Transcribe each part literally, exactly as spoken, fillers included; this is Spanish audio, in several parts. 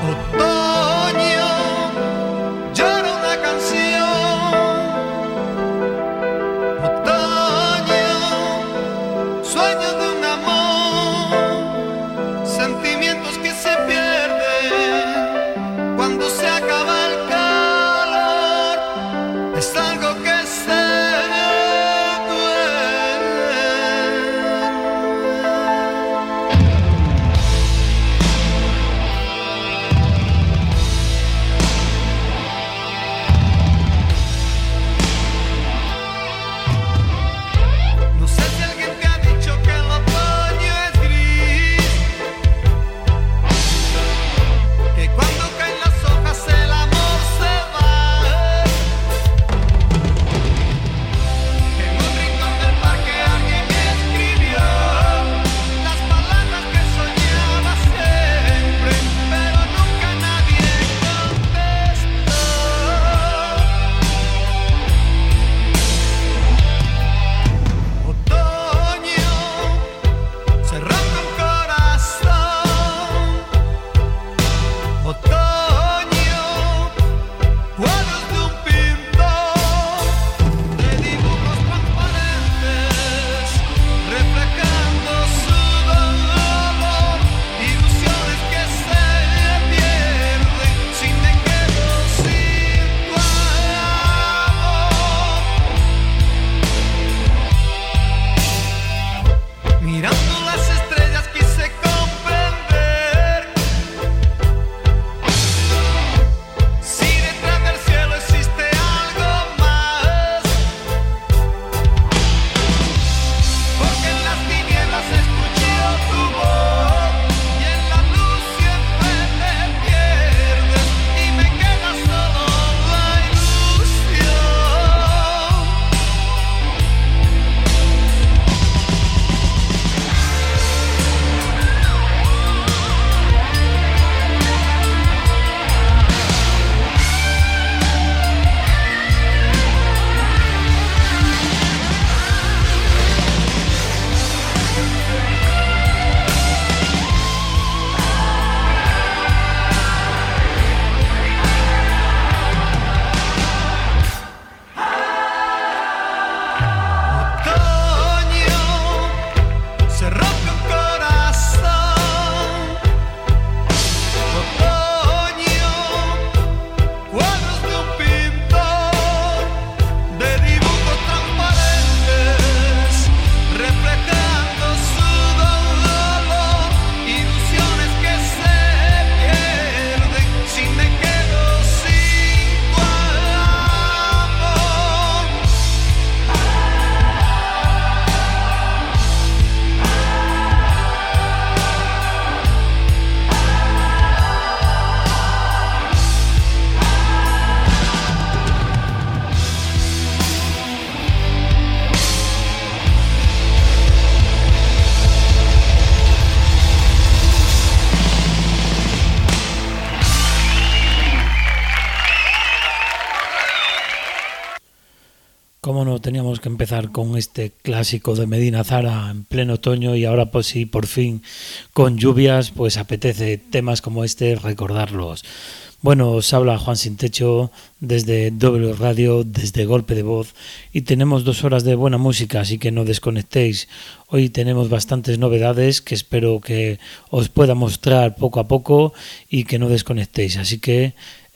Cómo no, teníamos que empezar con este clásico de Medina Zara en pleno otoño, y ahora pues sí, por fin con lluvias, pues apetece temas como este recordarlos. Bueno, os habla Juan Sin Techo desde W Radio, desde Golpe de Voz, y tenemos dos horas de buena música, así que no desconectéis. Hoy tenemos bastantes novedades que espero que os pueda mostrar poco a poco y que no desconectéis, así que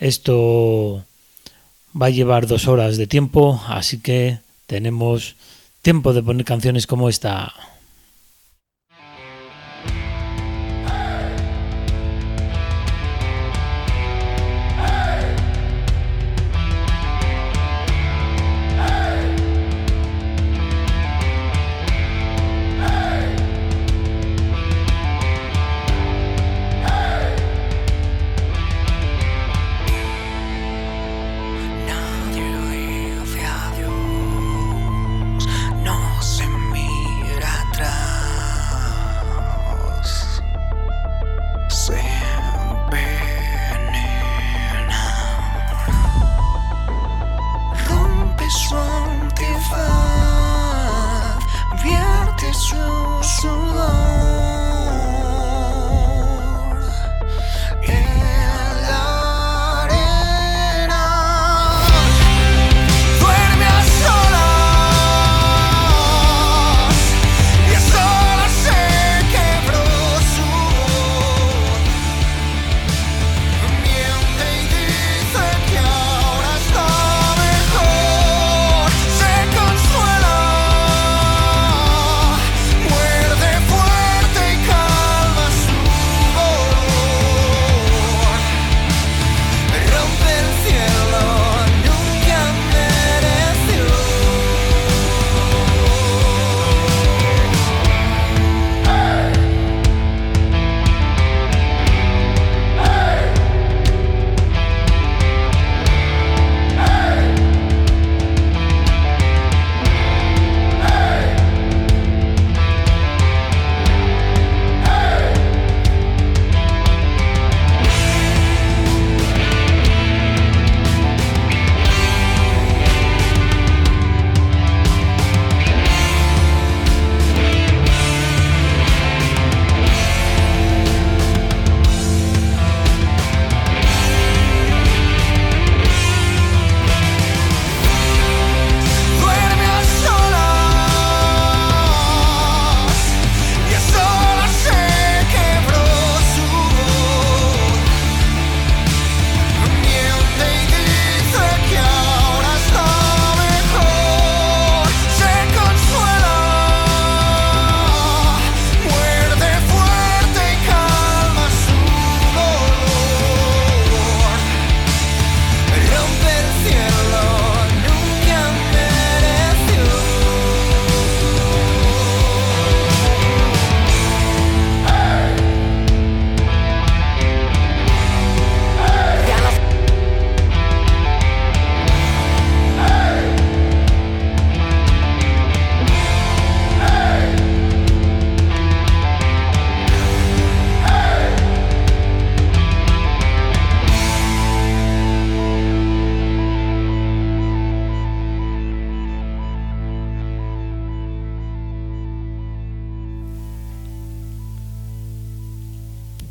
esto va a llevar dos horas de tiempo, así que tenemos tiempo de poner canciones como esta. No se mira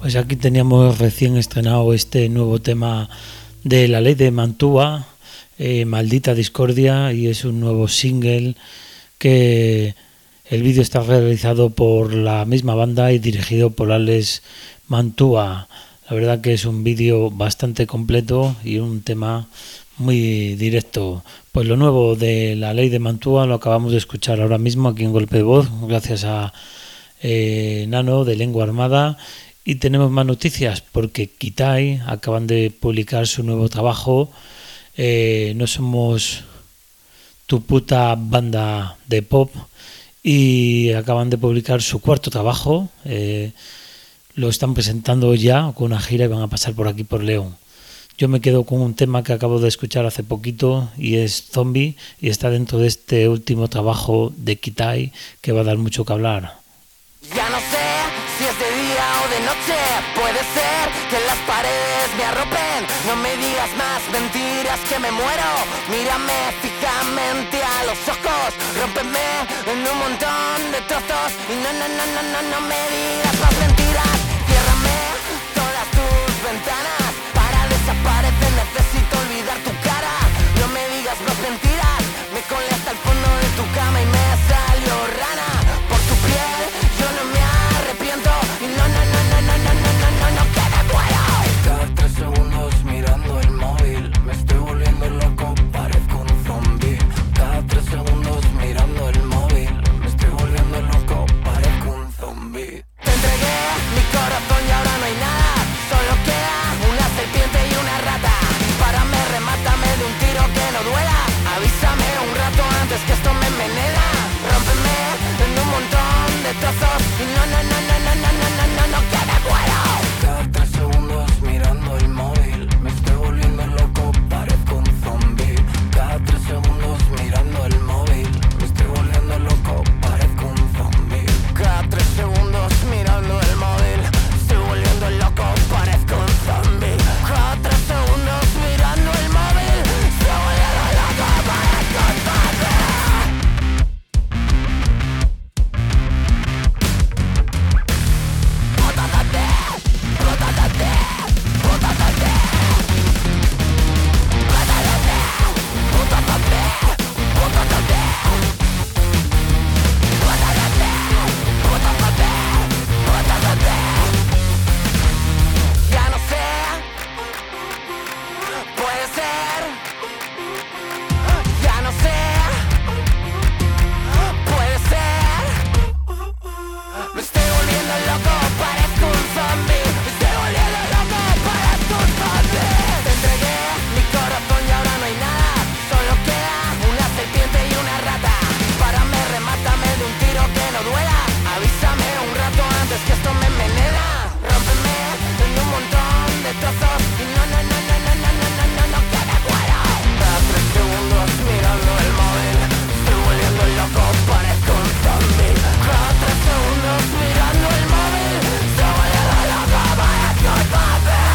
Pues aquí teníamos recién estrenado este nuevo tema de La Ley de Mantua, eh, Maldita Discordia, y es un nuevo single que el vídeo está realizado por la misma banda y dirigido por Alex Mantua. La verdad que es un vídeo bastante completo y un tema muy directo. Pues lo nuevo de La Ley de Mantua lo acabamos de escuchar ahora mismo aquí en Golpe de Voz, gracias a eh, Nano de Lengua Armada. Y tenemos más noticias porque Kitai acaban de publicar su nuevo trabajo, eh, No somos tu puta banda de pop, y acaban de publicar su cuarto trabajo. Eh, lo están presentando ya con una gira y van a pasar por aquí por León. Yo me quedo con un tema que acabo de escuchar hace poquito y es Zombie, y está dentro de este último trabajo de Kitai que va a dar mucho que hablar. Ya no sé si es de día o de noche, puede ser que las paredes me arropen. No me digas más mentiras que me muero, mírame fijamente a los ojos, rómpeme en un montón de trozos y no, no, no, no, no, no me digas más mentiras. Ciérrame todas tus ventanas, para desaparecer necesito olvidar tu cara. No me digas más mentiras, me colé hasta el fondo de tu cama y me salió rana. Por tu piel yo no me arrepiento y no, no, no, no, no, no, no, no, no, no, que me muero. Cada tres segundos mirando el móvil, me estoy volviendo loco, parezco un zombie. Cada tres segundos mirando el móvil, me estoy volviendo loco, parezco un zombie. Te entregué mi corazón y ahora no hay nada, solo queda una serpiente y una rata. Dispárame, remátame de un tiro que no duela, avísame un rato antes que esto me envenena. Rómpeme en un montón de trozos y no, no, no, no, no, no, no, no, no, no, que me muero. Cada tres segundos mirando el móvil, me estoy volviendo loco, parezco un zombie. Cada tres segundos mirando el móvil, me estoy volviendo loco, parezco un zombie. Cada tres segundos mirando el móvil, estoy volviendo loco, parezco un zombie. Cada tres segundos mirando el móvil, estoy volviendo loco, parezco un zombie. Ya no sé, puede ser. Ya no sé, puede ser. Me estoy volviendo loco, parezco un zombie. Me estoy volviendo loco, parezco un zombie. Te entregué mi corazón y ahora no hay nada, solo queda una serpiente y una rata. Dispárame, remátame de un tiro que no duela, avísame un rato antes que esto me envenena. Rómpeme en un montón de trozos y no, no, no, no, no, no, no, no, no, no, que me muero. Cada tres segundos mirando el móvil, estoy volviendo loco, parezco un zombie. Cada tres segundos mirando el móvil, estoy volviendo loco, parezco un zombie.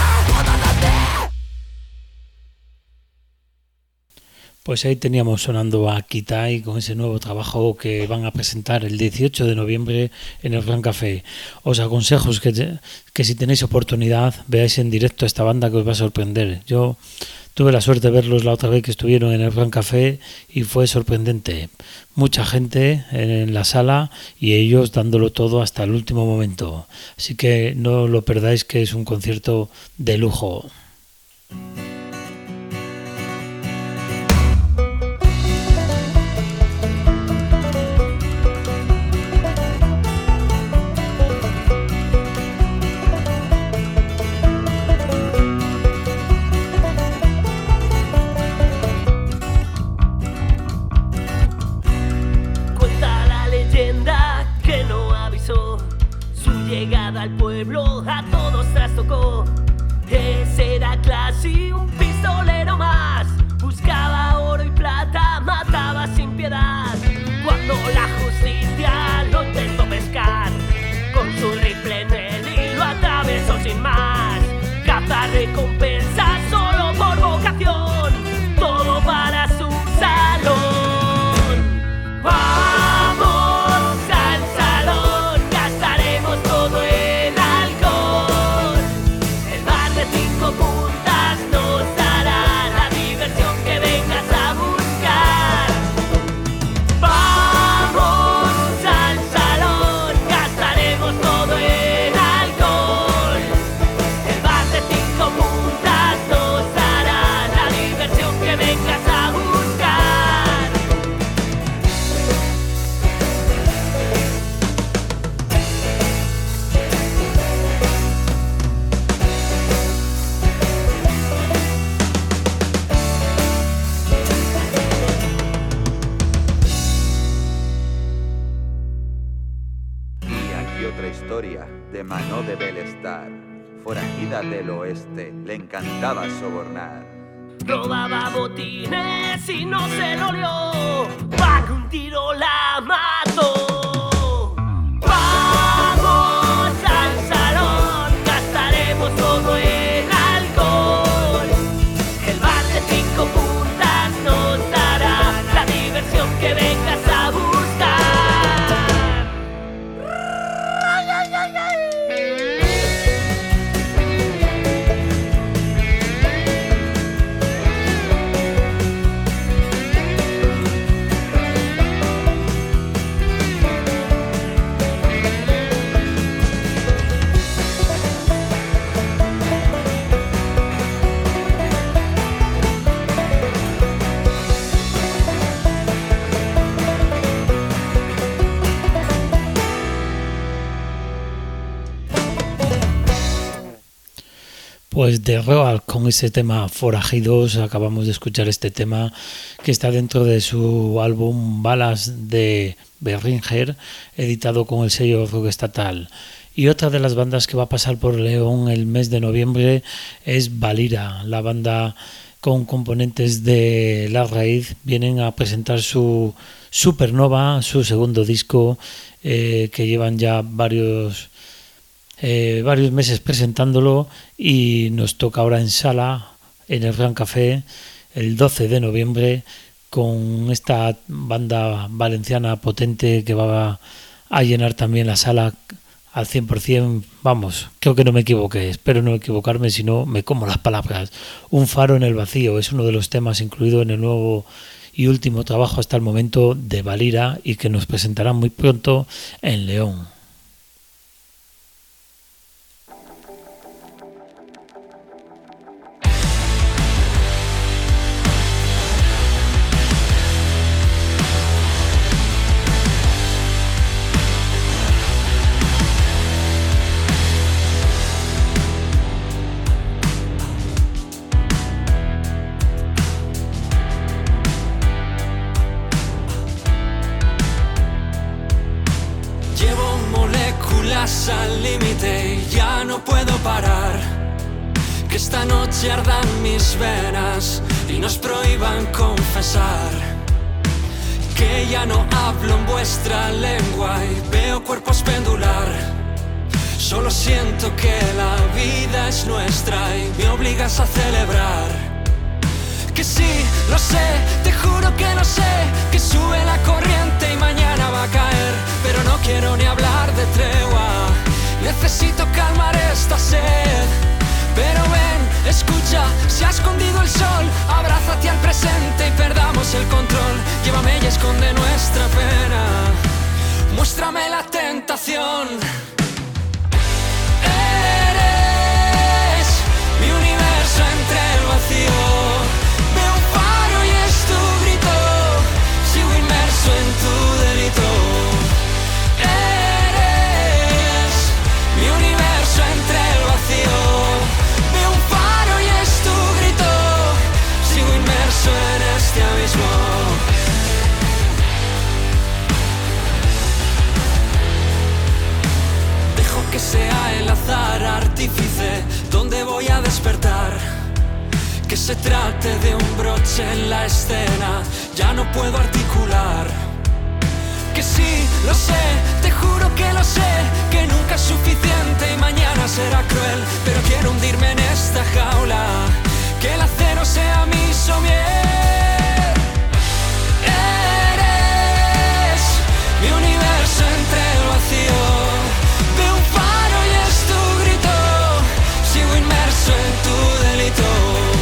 Pues ahí teníamos sonando a Kitai con ese nuevo trabajo que van a presentar el dieciocho de noviembre en el Gran Café. Os aconsejo que, que si tenéis oportunidad veáis en directo a esta banda que os va a sorprender. Yo tuve la suerte de verlos la otra vez que estuvieron en el Gran Café y fue sorprendente. Mucha gente en la sala y ellos dándolo todo hasta el último momento. Así que no lo perdáis, que es un concierto de lujo. Llegada al pueblo a todos trastocó. Ese era Classy, un pistolero más. Buscaba oro y plata, mataba sin piedad. Cuando la justicia lo intentó pescar, con su rifle en el hilo atravesó sin más. Cazar recompensas solo por vocación, todo para su salón. Vamos al salón, gastaremos todo en alcohol. del oeste le encantaba sobornar. Robaba botines y no se lo olió, pa' que un tiro la mató. Vamos al salón, gastaremos todo el alcohol. El bar de cinco puntas nos dará la diversión que vengas a buscar. Pues de Roald, con ese tema Forajidos, acabamos de escuchar este tema que está dentro de su álbum Balas de Beringer, editado con el sello Rock Estatal. Y otra de las bandas que va a pasar por León el mes de noviembre es Valira, la banda con componentes de La Raíz. Vienen a presentar su Supernova, su segundo disco, eh, que llevan ya varios... Eh, varios meses presentándolo, y nos toca ahora en sala en el Gran Café el doce de noviembre con esta banda valenciana potente que va a llenar también la sala al cien por ciento. Vamos, creo que no me equivoqué, espero no equivocarme, si no me como las palabras. Un faro en el vacío es uno de los temas incluido en el nuevo y último trabajo hasta el momento de Valira, y que nos presentarán muy pronto en León. Al límite y ya no puedo parar. Que esta noche ardan mis venas y nos prohíban confesar. Que ya no hablo en vuestra lengua y veo cuerpos pendular. Solo siento que la vida es nuestra y me obligas a celebrar. Que sí, lo sé, te juro que lo sé, que sube la corriente y mañana va a caer. Pero no quiero ni hablar de tregua, necesito calmar esta sed. Pero ven, escucha, se ha escondido el sol, abrázate al presente y perdamos el control. Llévame y esconde nuestra pena, muéstrame la tentación. Eres mi universo entre el vacío. Veo un faro y es tu grito, sigo inmerso en tu delito. Eres mi universo entre el vacío. Veo un faro y es tu grito, sigo inmerso en este abismo. Dejo que sea el azar artífice donde voy a despertar. Que se trate de un broche en la escena, ya no puedo articular. Que sí, lo sé, te juro que lo sé, que nunca es suficiente y mañana será cruel. Pero quiero hundirme en esta jaula, que el acero sea mi somier. Eres mi universo entre el vacío. Veo un faro y es tu grito, sigo inmerso en tu delito.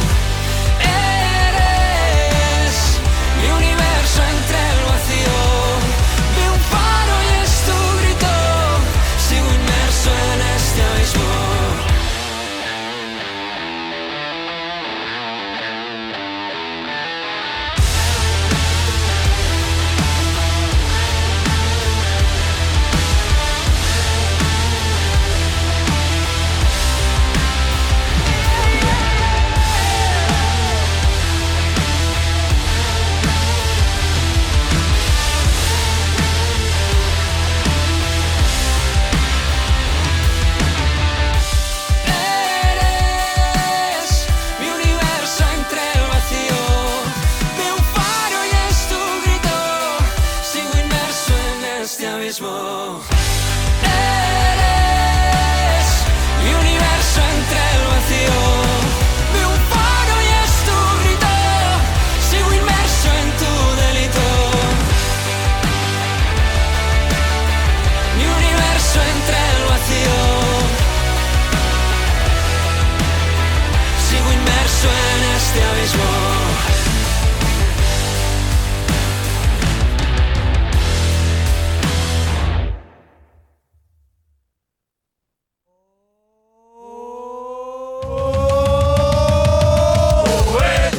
Eres mi universo entre el vacío. Veo un faro y es tu grito, sigo inmerso en este abismo.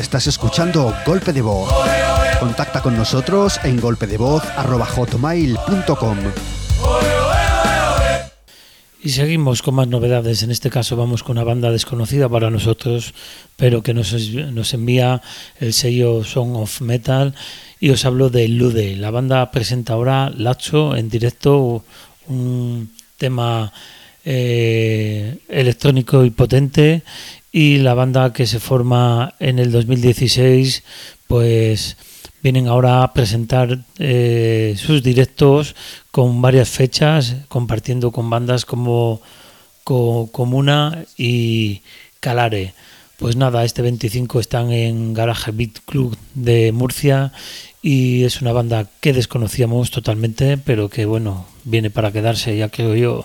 Estás escuchando Golpe de Voz. Contacta con nosotros en golpedevoz arroba hotmail punto com. Y seguimos con más novedades. En este caso vamos con una banda desconocida para nosotros, pero que nos, nos envía el sello Song of Metal, y os hablo de Lude. La banda presenta ahora Lacho en directo, un tema eh, electrónico y potente, y la banda, que se forma en el dos mil dieciséis, pues vienen ahora a presentar eh, sus directos con varias fechas, compartiendo con bandas como Co- Comuna y Calare. Pues nada, este veinticinco están en Garage Beat Club de Murcia, y es una banda que desconocíamos totalmente, pero que bueno, viene para quedarse, ya creo yo.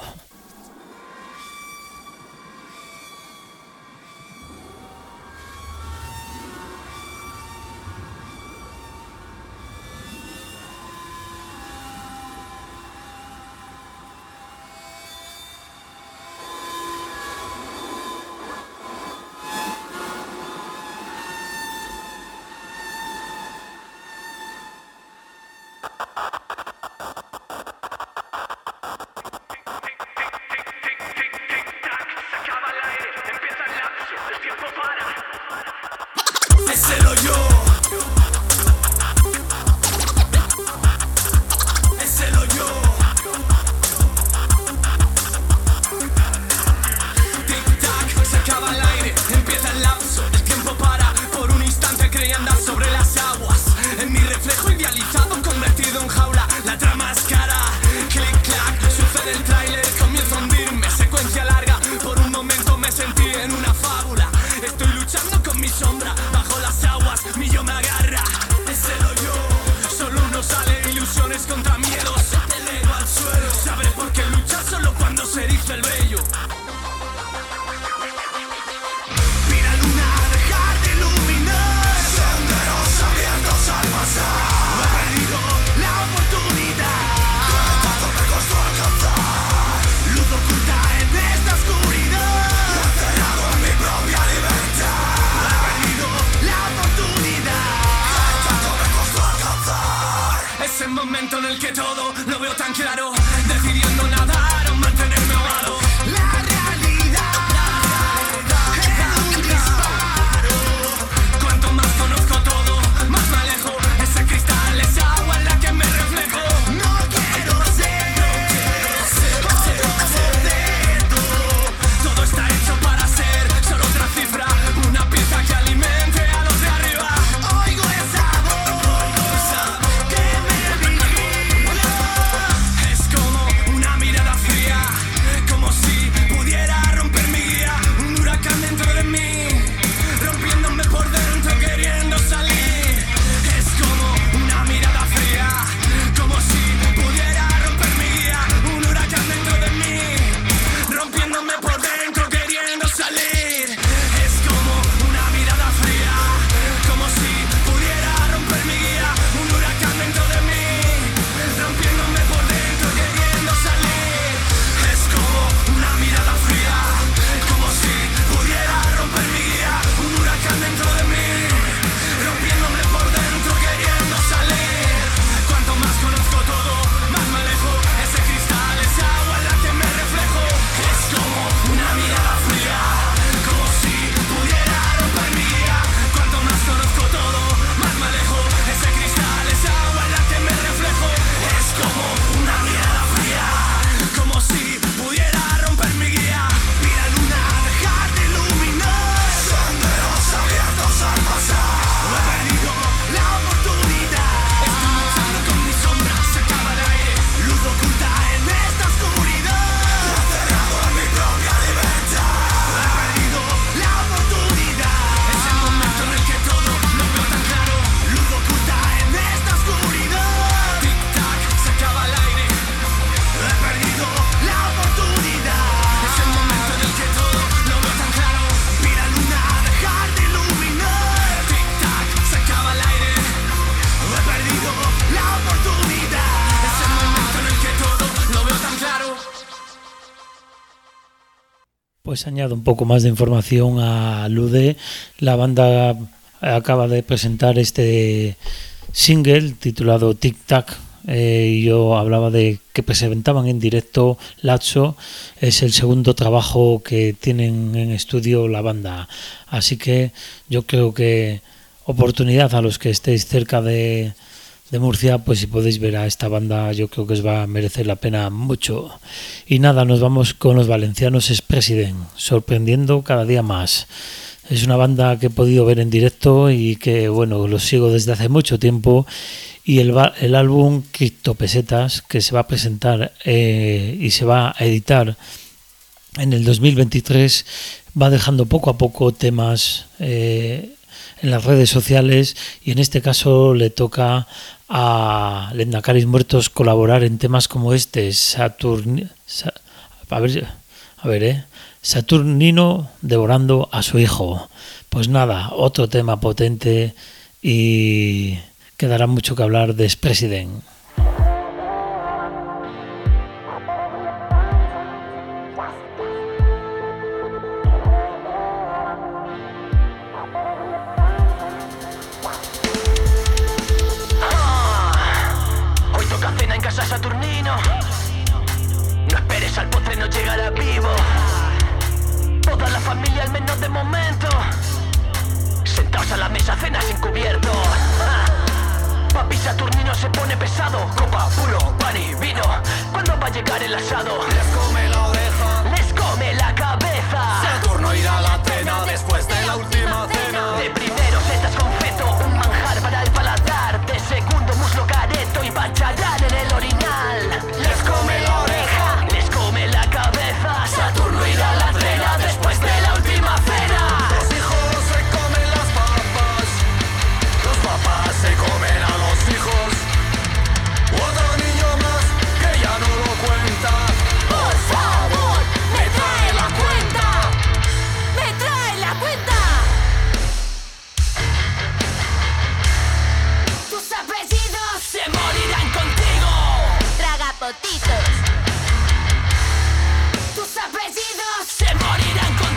Pues añado un poco más de información a Lude. La banda acaba de presentar este single titulado Tic Tac. Eh, yo hablaba de que presentaban en directo Lazzo, es el segundo trabajo que tienen en estudio la banda, así que yo creo que oportunidad a los que estéis cerca de, de Murcia, pues si podéis ver a esta banda yo creo que os va a merecer la pena mucho. Y nada, nos vamos con los valencianos Expresident, sorprendiendo cada día más. Es una banda que he podido ver en directo y que bueno, los sigo desde hace mucho tiempo. Y el, el álbum Criptopesetas, que se va a presentar eh, y se va a editar en el dos mil veintitrés, va dejando poco a poco temas eh, en las redes sociales, y en este caso le toca a Lendacaris Muertos colaborar en temas como este, Saturn, Sa, a ver, a ver, eh, Saturnino devorando a su hijo. Pues nada, otro tema potente y quedará mucho que hablar de Expresident. Hoy toca cena en casa Saturnino. No esperes al postre, no llegará vivo. Toda la familia, al menos de momento, sentados a la mesa, cena sin cubierto. Papi Saturnino se pone pesado, copa, puro, pan y vino. ¿Cuándo va a llegar el asado? Les come la oreja, Les come la cabeza. Saturno irá a la cena después de la última cena. De primero setas con feto, un manjar para el paladar. De segundo muslo careto y bacharán en el orinal. Les come la oreja, Les come la cabeza. Saturno irá a la cena después de la última cena. los hijos se comen las papas, los papás se comen a los hijos. Otro niño más que ya no lo cuenta. Por favor, me trae la cuenta. ¡Me trae la cuenta! Tus apellidos Se morirán contigo. tragapotitos. Tus apellidos Se morirán contigo.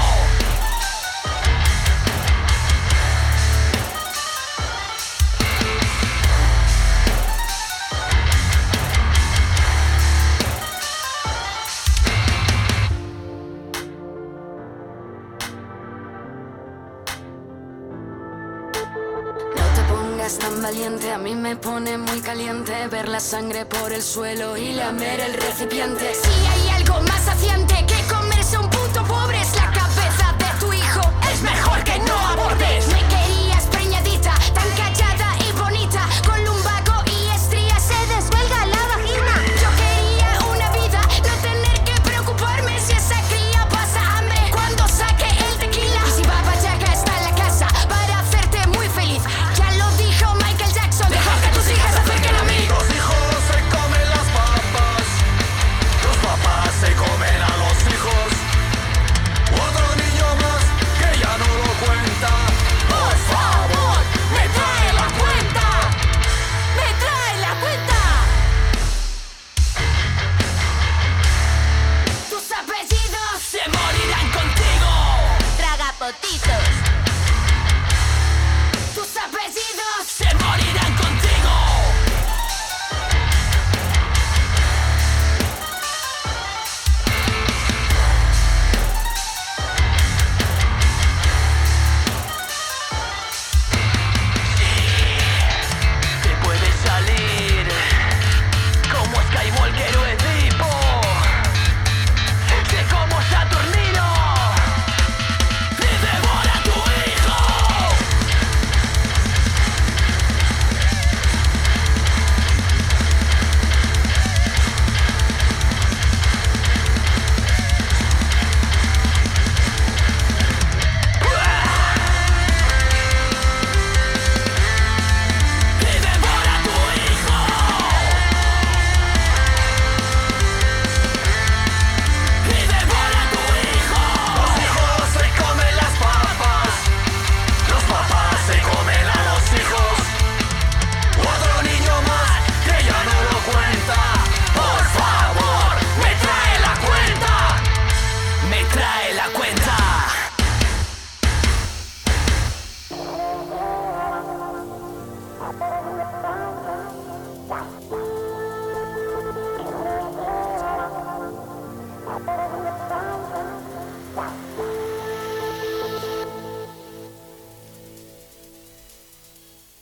No te pongas tan valiente, a mí me pone muy caliente ver la sangre por el suelo y lamer el recipiente. Si hay algo más saciante que comerse un puto pobre, es la cabeza de tu hijo. Es mejor que no abortes. Me querías preñadita, tan callada y bonita, con lumbago y estrías, se descuelga la vagina. Yo quería una vida, no tener que preocuparme si esa cría pasa hambre cuando saque el tequila. Y si Baba Yaga está en la casa para hacerte muy feliz, ya lo dijo Michael Jackson, deja que tus hijas se acerquen a mí. Los hijos se comen las papas, los papás se comen a los hijos.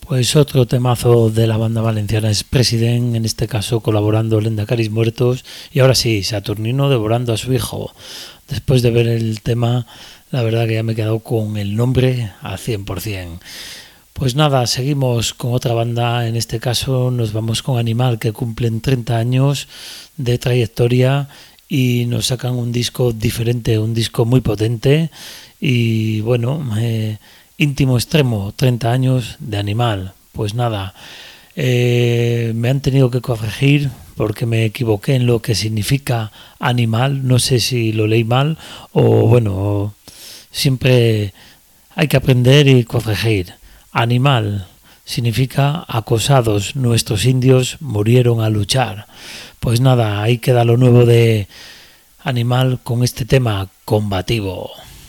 Pues otro temazo de la banda valenciana es President, en este caso colaborando Lendacaris Muertos, y ahora sí, Saturnino devorando a su hijo. Después de ver el tema, la verdad que ya me he quedado con el nombre al cien por ciento. Pues nada, seguimos con otra banda, en este caso nos vamos con Animal, que cumplen treinta años de trayectoria y nos sacan un disco diferente, un disco muy potente y bueno, eh, Íntimo Extremo, treinta años de Animal. Pues nada, eh, me han tenido que corregir porque me equivoqué en lo que significa animal, no sé si lo leí mal o bueno, siempre hay que aprender y corregir. Animal significa acosados, nuestros indios murieron al luchar. Pues nada, ahí queda lo nuevo de Animal con este tema combativo.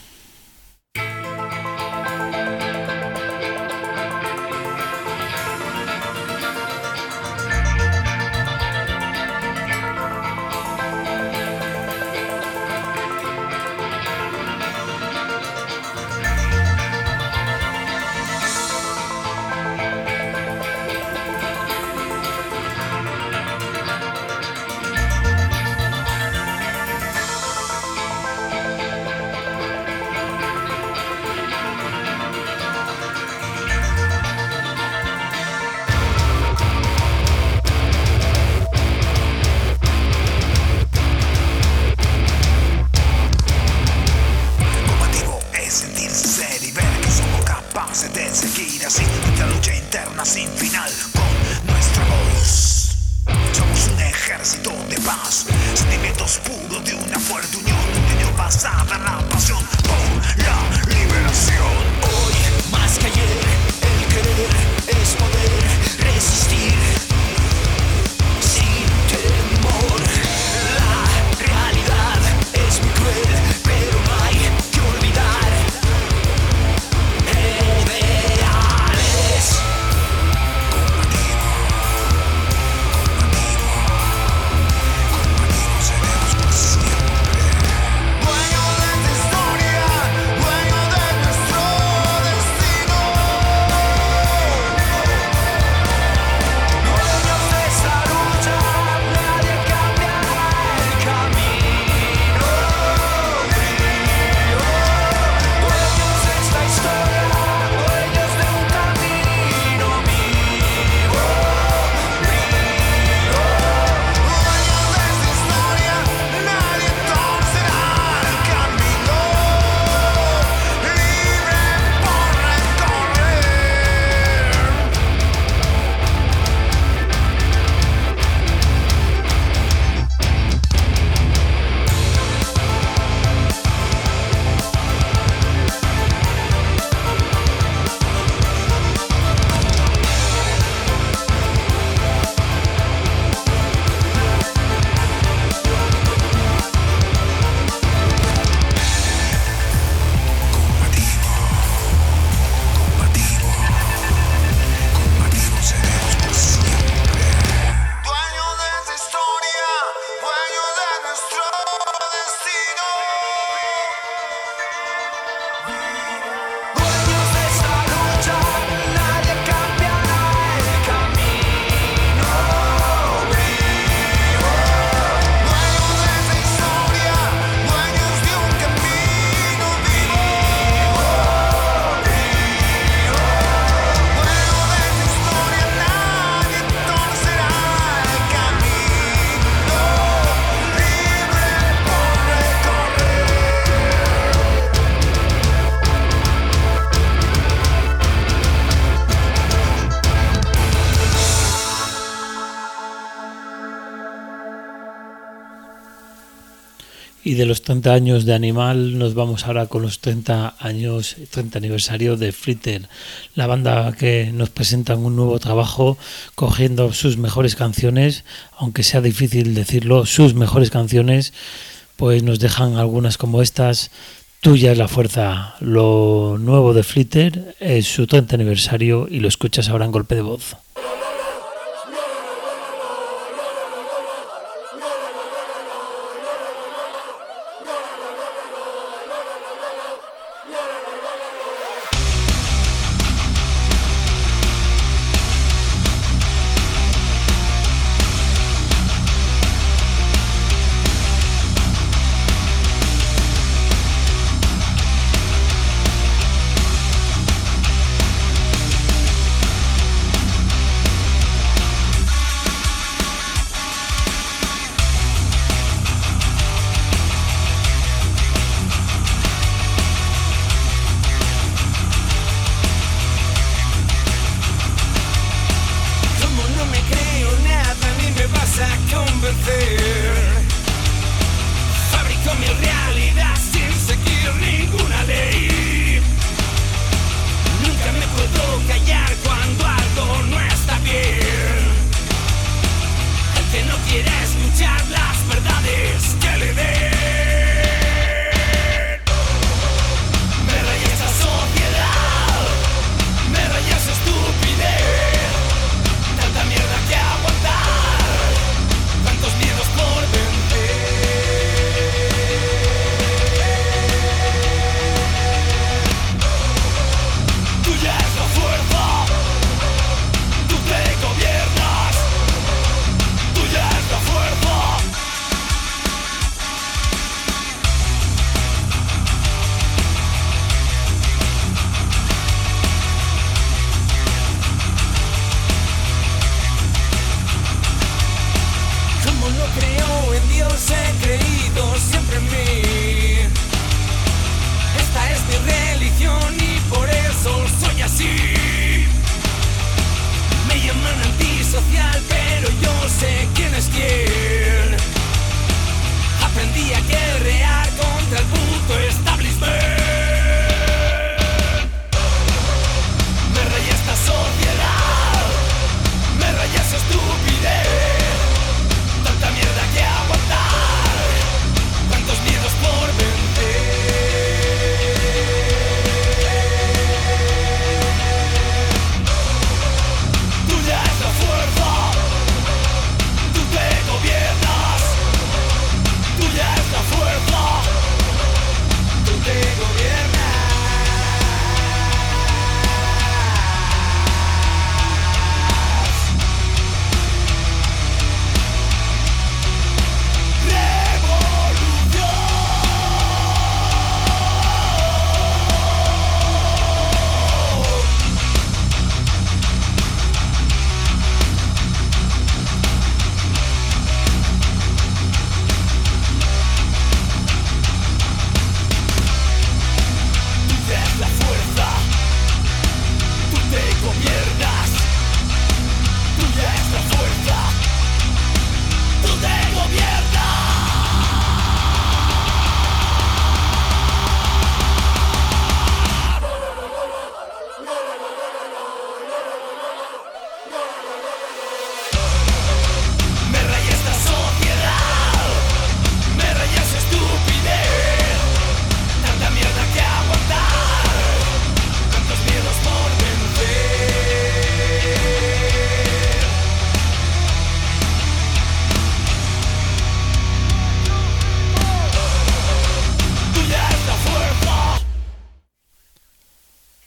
Y de los treinta años de Animal nos vamos ahora con los treinta años, treinta aniversario de Flitter, la banda que nos presentan un nuevo trabajo cogiendo sus mejores canciones, aunque sea difícil decirlo, sus mejores canciones, pues nos dejan algunas como estas. Tuya es la fuerza, lo nuevo de Flitter es su treinta aniversario y lo escuchas ahora en Golpe de Voz.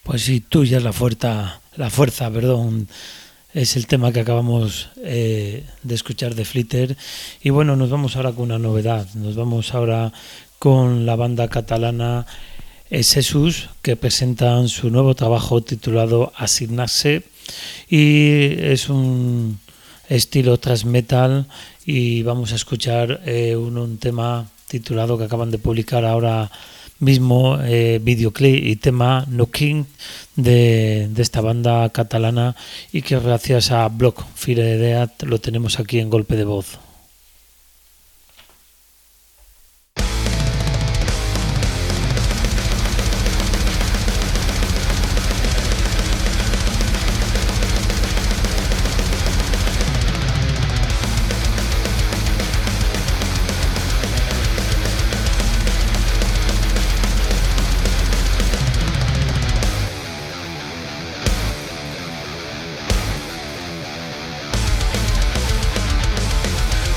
Pues sí, tuya es la fuerza, la fuerza, perdón, es el tema que acabamos eh, de escuchar de Flitter. Y bueno, nos vamos ahora con una novedad, nos vamos ahora con la banda catalana Excessus, que presentan su nuevo trabajo titulado Asignarse, y es un estilo thrash metal, y vamos a escuchar eh, un, un tema titulado que acaban de publicar ahora mismo, eh, videoclip y tema Knocking de, de esta banda catalana, y que gracias a Block Fire Death lo tenemos aquí en Golpe de Voz. We'll be right back.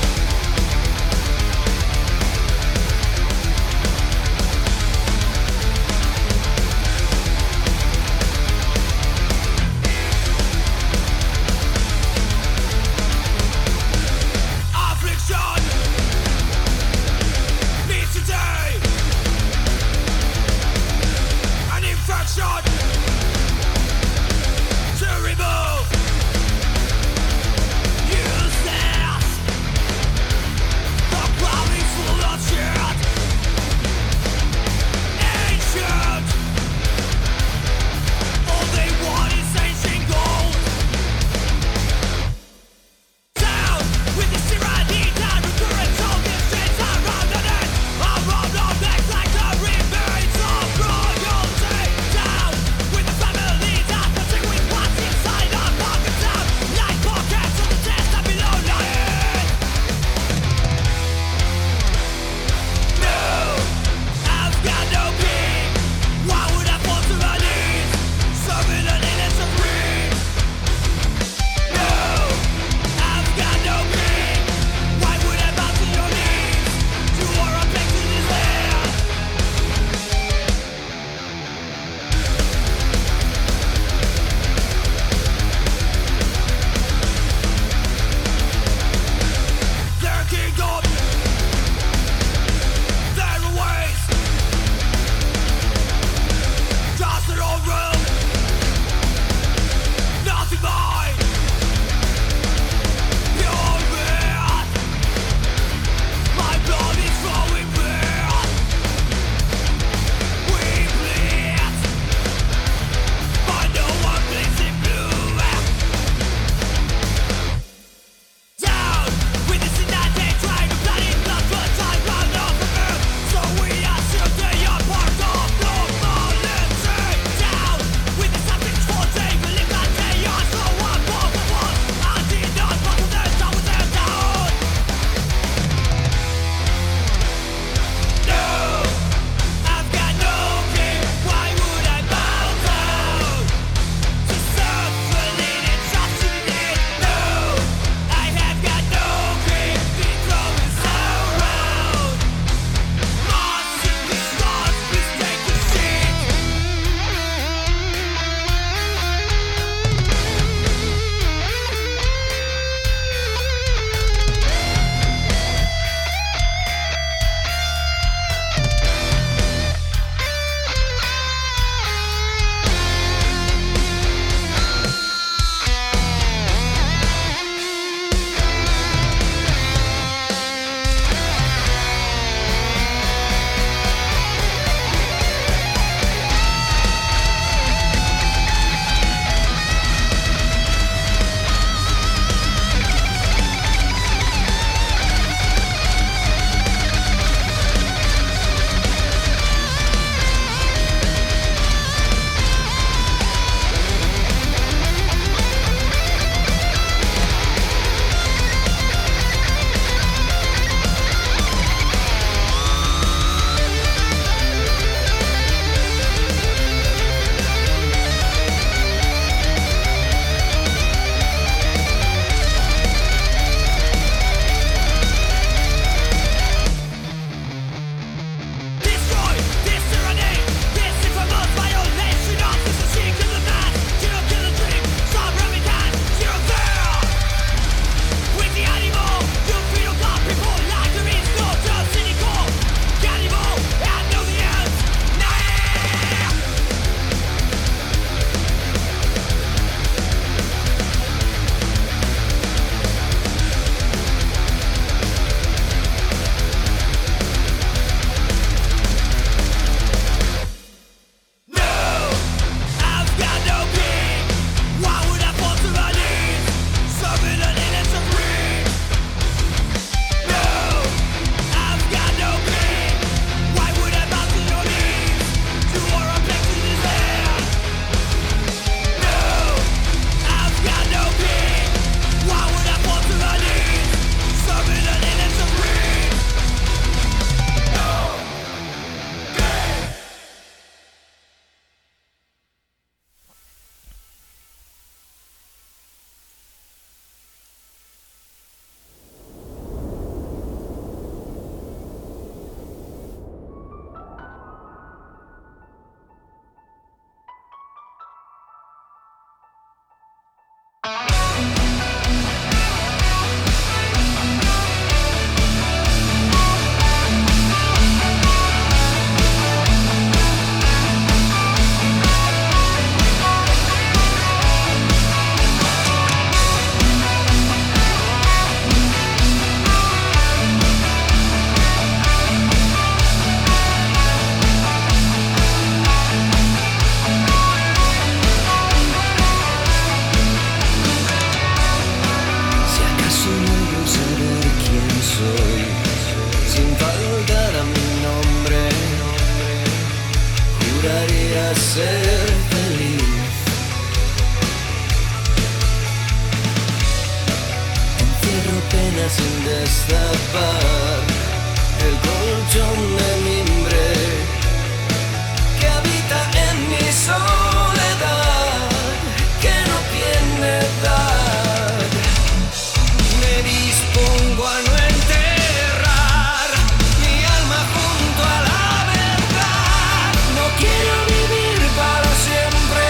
día sin destapar el colchón de mimbre que habita en mi soledad, que no tiene edad. Me dispongo a no enterrar mi alma junto a la verdad. No quiero vivir para siempre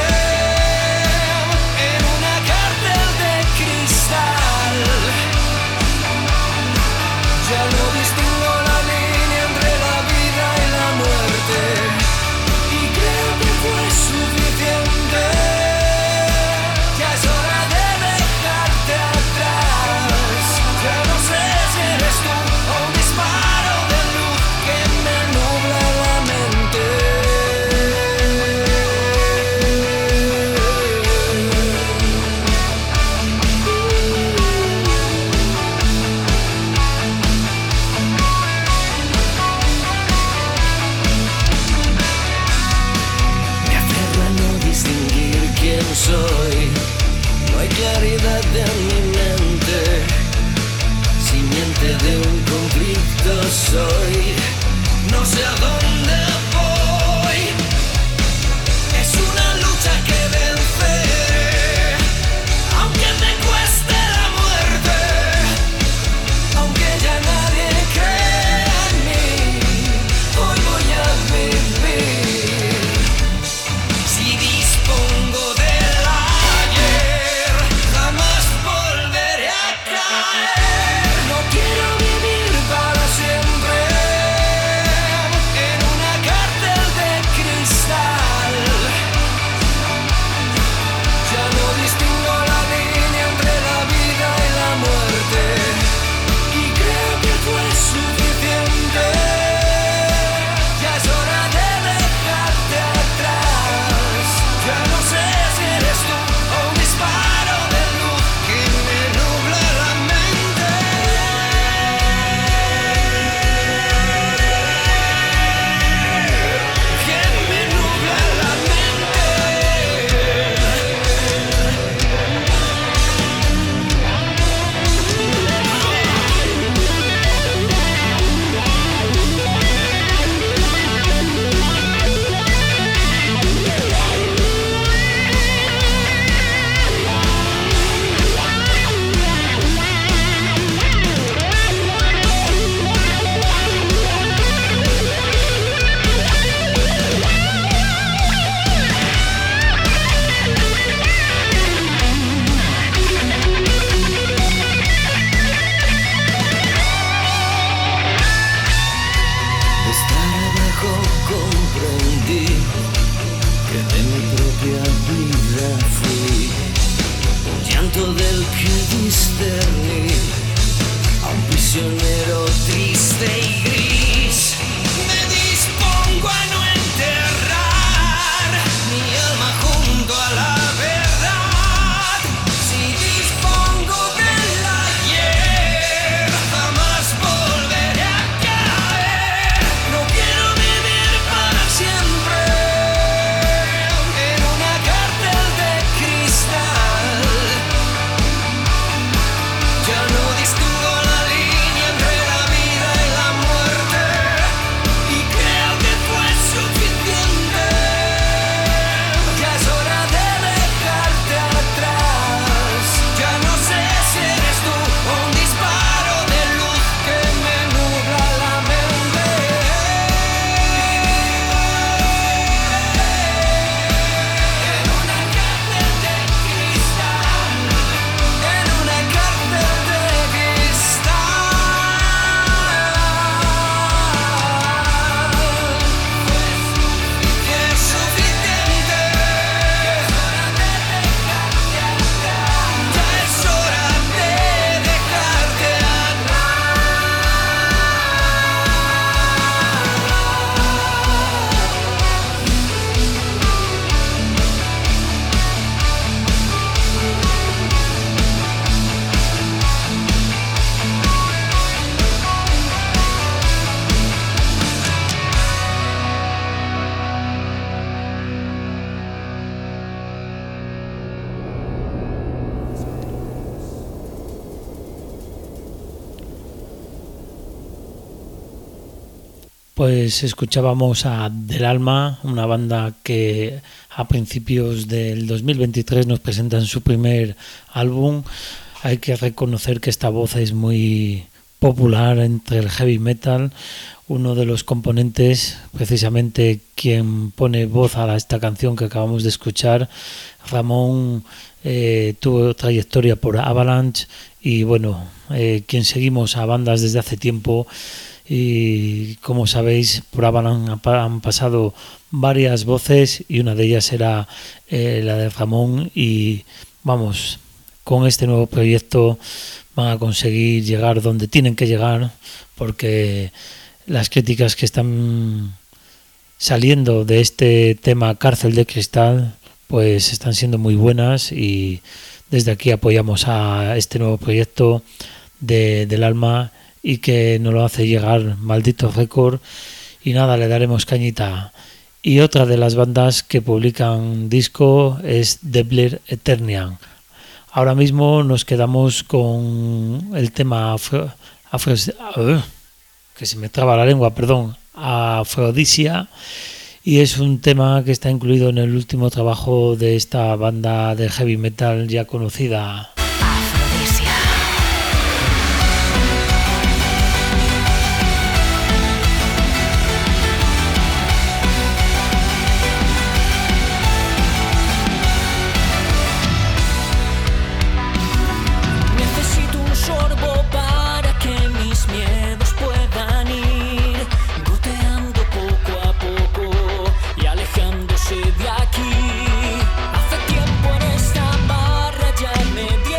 en una cárcel de cristal. Ya no distingo la línea entre la vida y la muerte, y creo que fue suficiente. Ya es hora de dejarte atrás. Ya no sé si eres tú o un disparo de luz que me nubla la mente. Me aferro a no distinguir quién soy. No hay claridad en mi mente. Simiente de un conflicto soy. No sé a dónde voy. Es una lucha que venceré, aunque me cueste la muerte, aunque ya nadie crea en mí. Hoy voy a vivir. Si dispongo del ayer, jamás volveré a caer. No quiero vivir para siempre en una cárcel de cristal. Ya no distingo la línea entre la vida y la muerte, y creo que fue suficiente. Ya es hora de dejarte atrás. Ya no sé si eres tú o un disparo de luz que me nubla la mente. Que me nubla la mente. De estar abajo comprendí que de mi propia vida fui un llanto del que discerní a un prisionero triste y gris. Me dispongo a no enterrar mi alma junto a la verdad. Si dispongo del ayer, jamás volveré a caer. No quiero vivir para siempre en una cárcel de cristal. Ya no distingo la línea entre la Pues escuchábamos a Del Alma, una banda que a principios del dos mil veintitrés nos presentan su primer álbum. Hay que reconocer que esta voz es muy popular entre el heavy metal. Uno de los componentes, precisamente quien pone voz a esta canción que acabamos de escuchar, Ramón, eh, tuvo trayectoria por Avalanche y bueno, eh, quien seguimos a bandas desde hace tiempo. Y como sabéis, por Avalanche han pasado varias voces y una de ellas era eh, la de Ramón, y vamos, con este nuevo proyecto van a conseguir llegar donde tienen que llegar, porque las críticas que están saliendo de este tema Cárcel de Cristal pues están siendo muy buenas, y desde aquí apoyamos a este nuevo proyecto de, del Alma, y que nos lo hace llegar Maldito Record, y nada, le daremos cañita. Y otra de las bandas que publican disco es Debler Eternian. Ahora mismo nos quedamos con el tema Afro, Afro, que se me traba la lengua, perdón, Afrodisia, y es un tema que está incluido en el último trabajo de esta banda de heavy metal ya conocida. De aquí, hace tiempo en esta barra ya me dio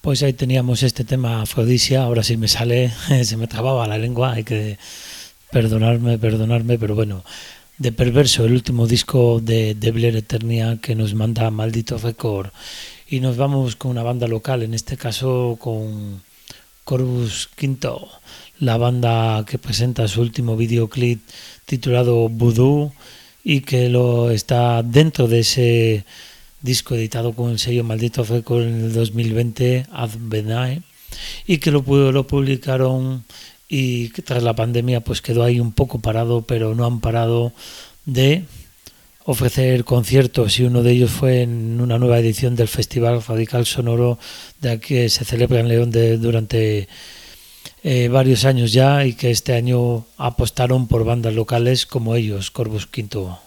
Pues ahí teníamos este tema Afrodisia, ahora sí me sale, se me trababa la lengua, hay que perdonarme, perdonarme, pero bueno, de Perverso, el último disco de Devler Eternia que nos manda Maldito Record. Y nos vamos con una banda local, en este caso con Corvus Quinto, la banda que presenta su último videoclip titulado Voodoo y que lo está dentro de ese disco editado con el sello Maldito Record en el dos mil veinte, Advenae, y que lo, lo publicaron y que tras la pandemia pues quedó ahí un poco parado, pero no han parado de ofrecer conciertos, y uno de ellos fue en una nueva edición del Festival Radical Sonoro de aquí que se celebra en León de, durante eh, varios años ya, y que este año apostaron por bandas locales como ellos, Corvus Quinto.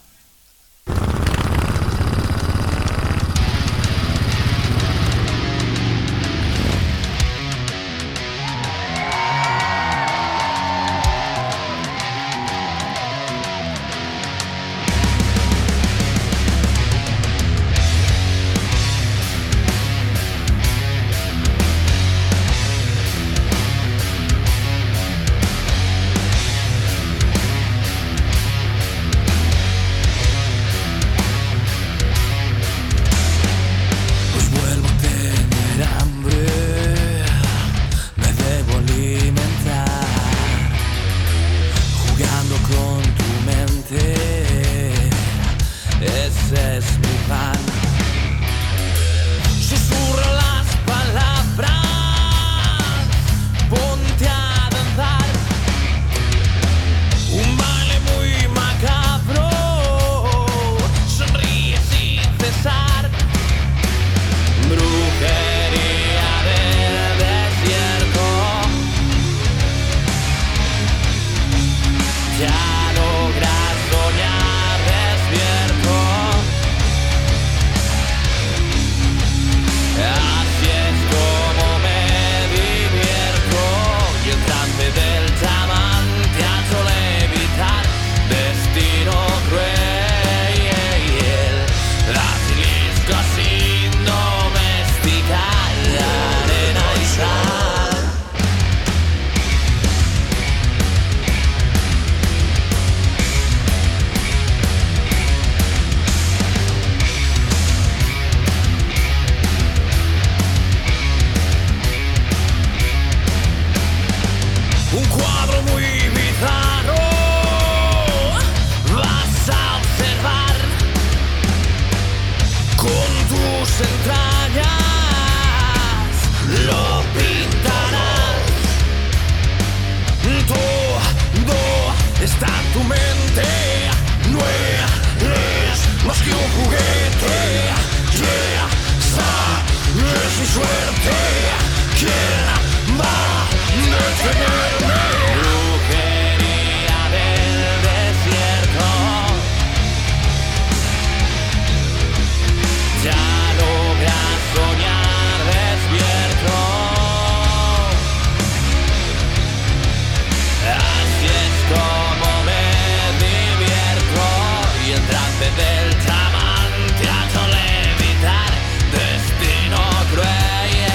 Del tramante a levitar, destino cruel.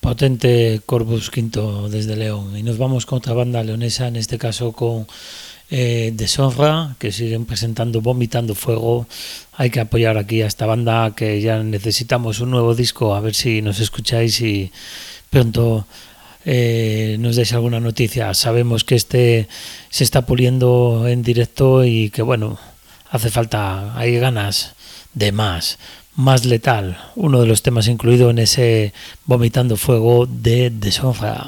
Potente Corpus Quinto desde León. Y nos vamos con otra banda leonesa, en este caso con eh, Deshonra, que siguen presentando Vomitando Fuego. Hay que apoyar aquí a esta banda, que ya necesitamos un nuevo disco, a ver si nos escucháis y pronto eh, nos deis alguna noticia. Sabemos que este se está puliendo en directo y que bueno, hace falta, hay ganas de más. Más Letal, uno de los temas incluido en ese Vomitando Fuego de Deshonra.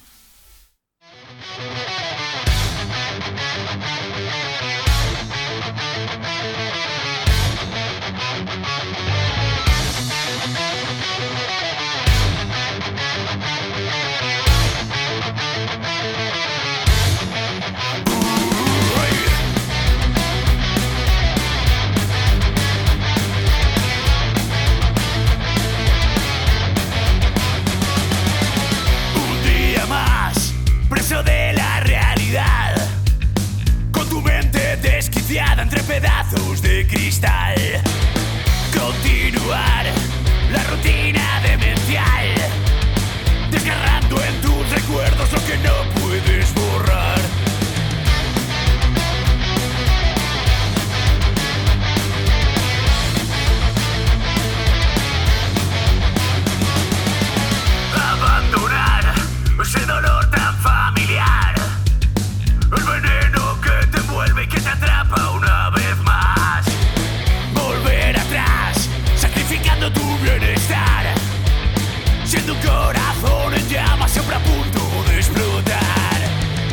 Entre pedazos de cristal, continuar la rutina demencial, desgarrando en tus recuerdos lo que no puedes borrar. Abandonar ese dolor tan familiar, el veneno que te envuelve y que te atrapa una vez más. Volver atrás, sacrificando tu bienestar, siendo un corazón en llamas siempre a punto de explotar.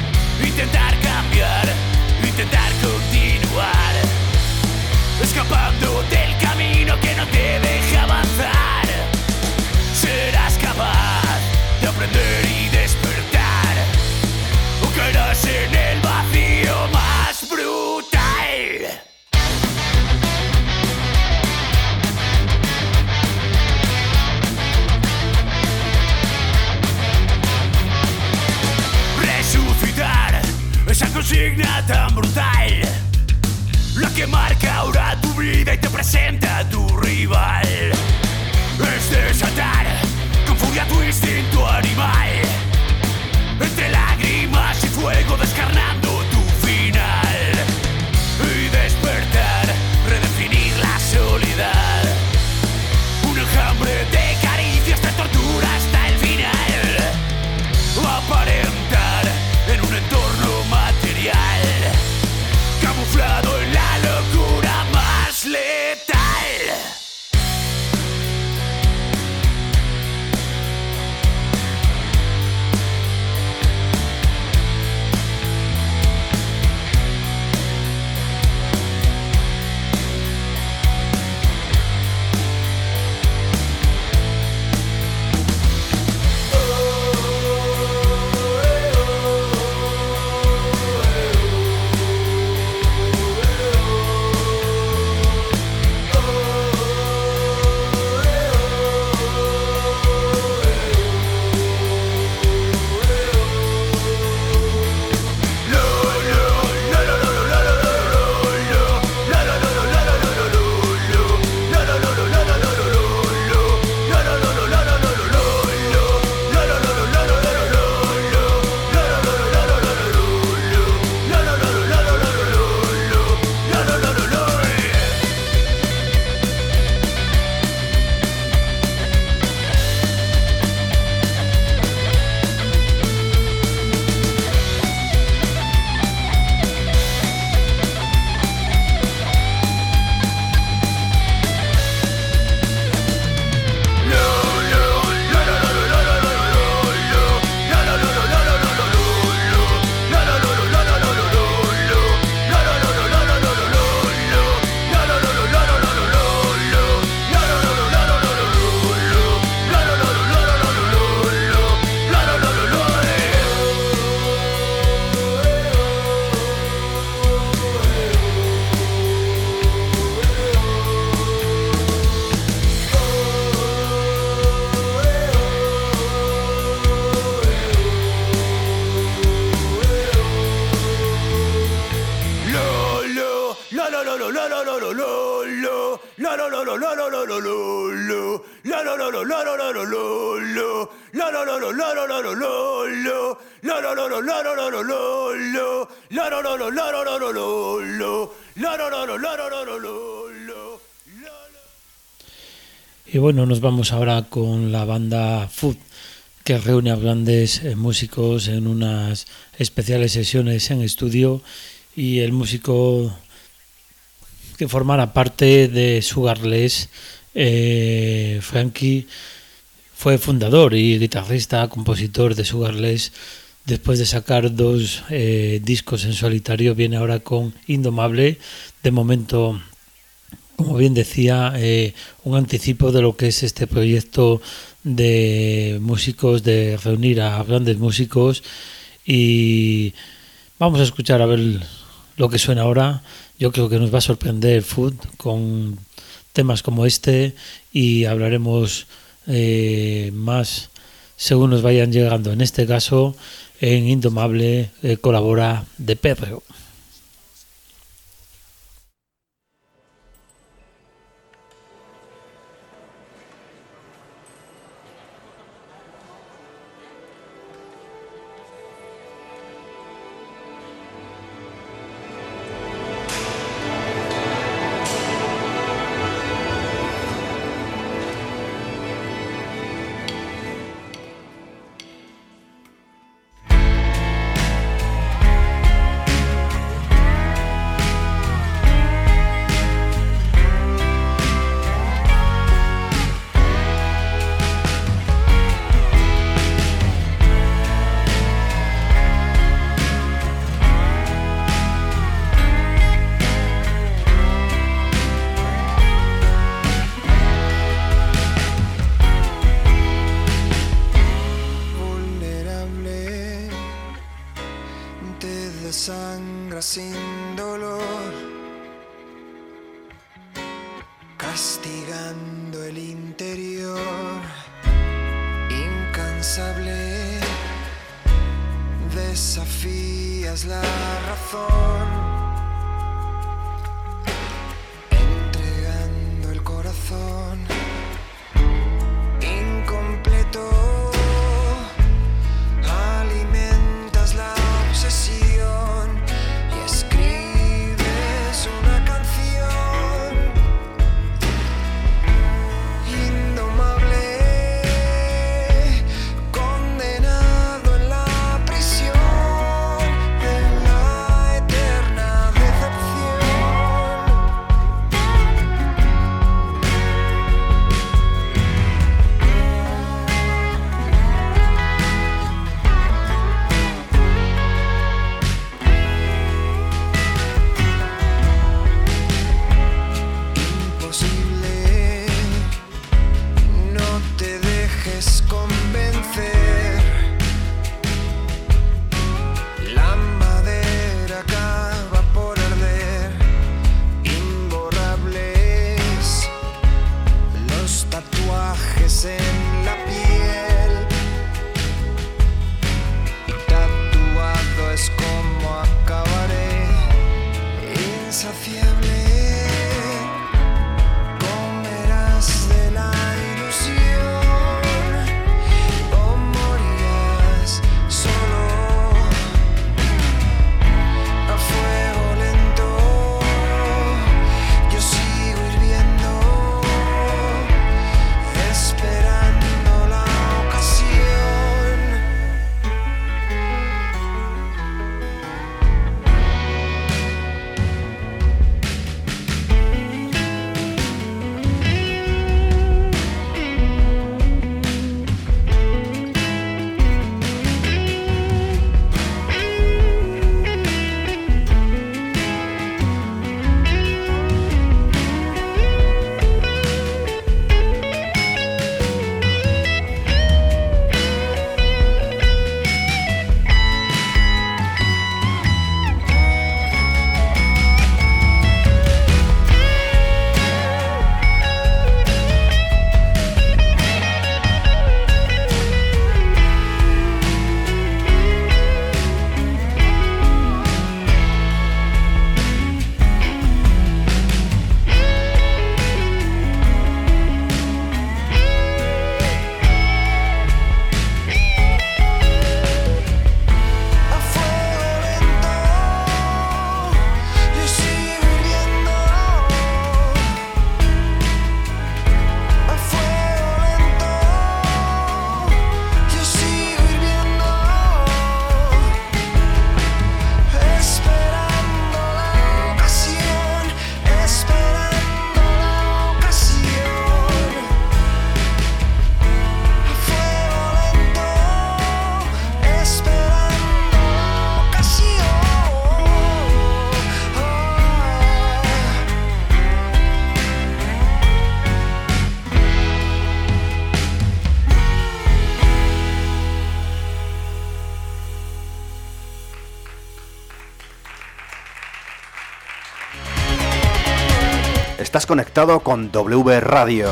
Y bueno, nos vamos ahora con la banda Food, que reúne a grandes eh, músicos en unas especiales sesiones en estudio, y el músico que formara parte de Sugarless, eh, Frankie, fue fundador y guitarrista, compositor de Sugarless. Después de sacar dos eh, discos en solitario, viene ahora con Indomable. De momento, como bien decía, eh, un anticipo de lo que es este proyecto de músicos, de reunir a grandes músicos. Y vamos a escuchar a ver lo que suena ahora. Yo creo que nos va a sorprender Food con temas como este, y hablaremos eh, más según nos vayan llegando. En este caso, en Indomable eh, colabora De Perreo. Sangra sin dolor, castigando el interior, incansable, desafías la razón, entregando el corazón, incompleto, alimentas la obsesión. Esperando Estás conectado con W Radio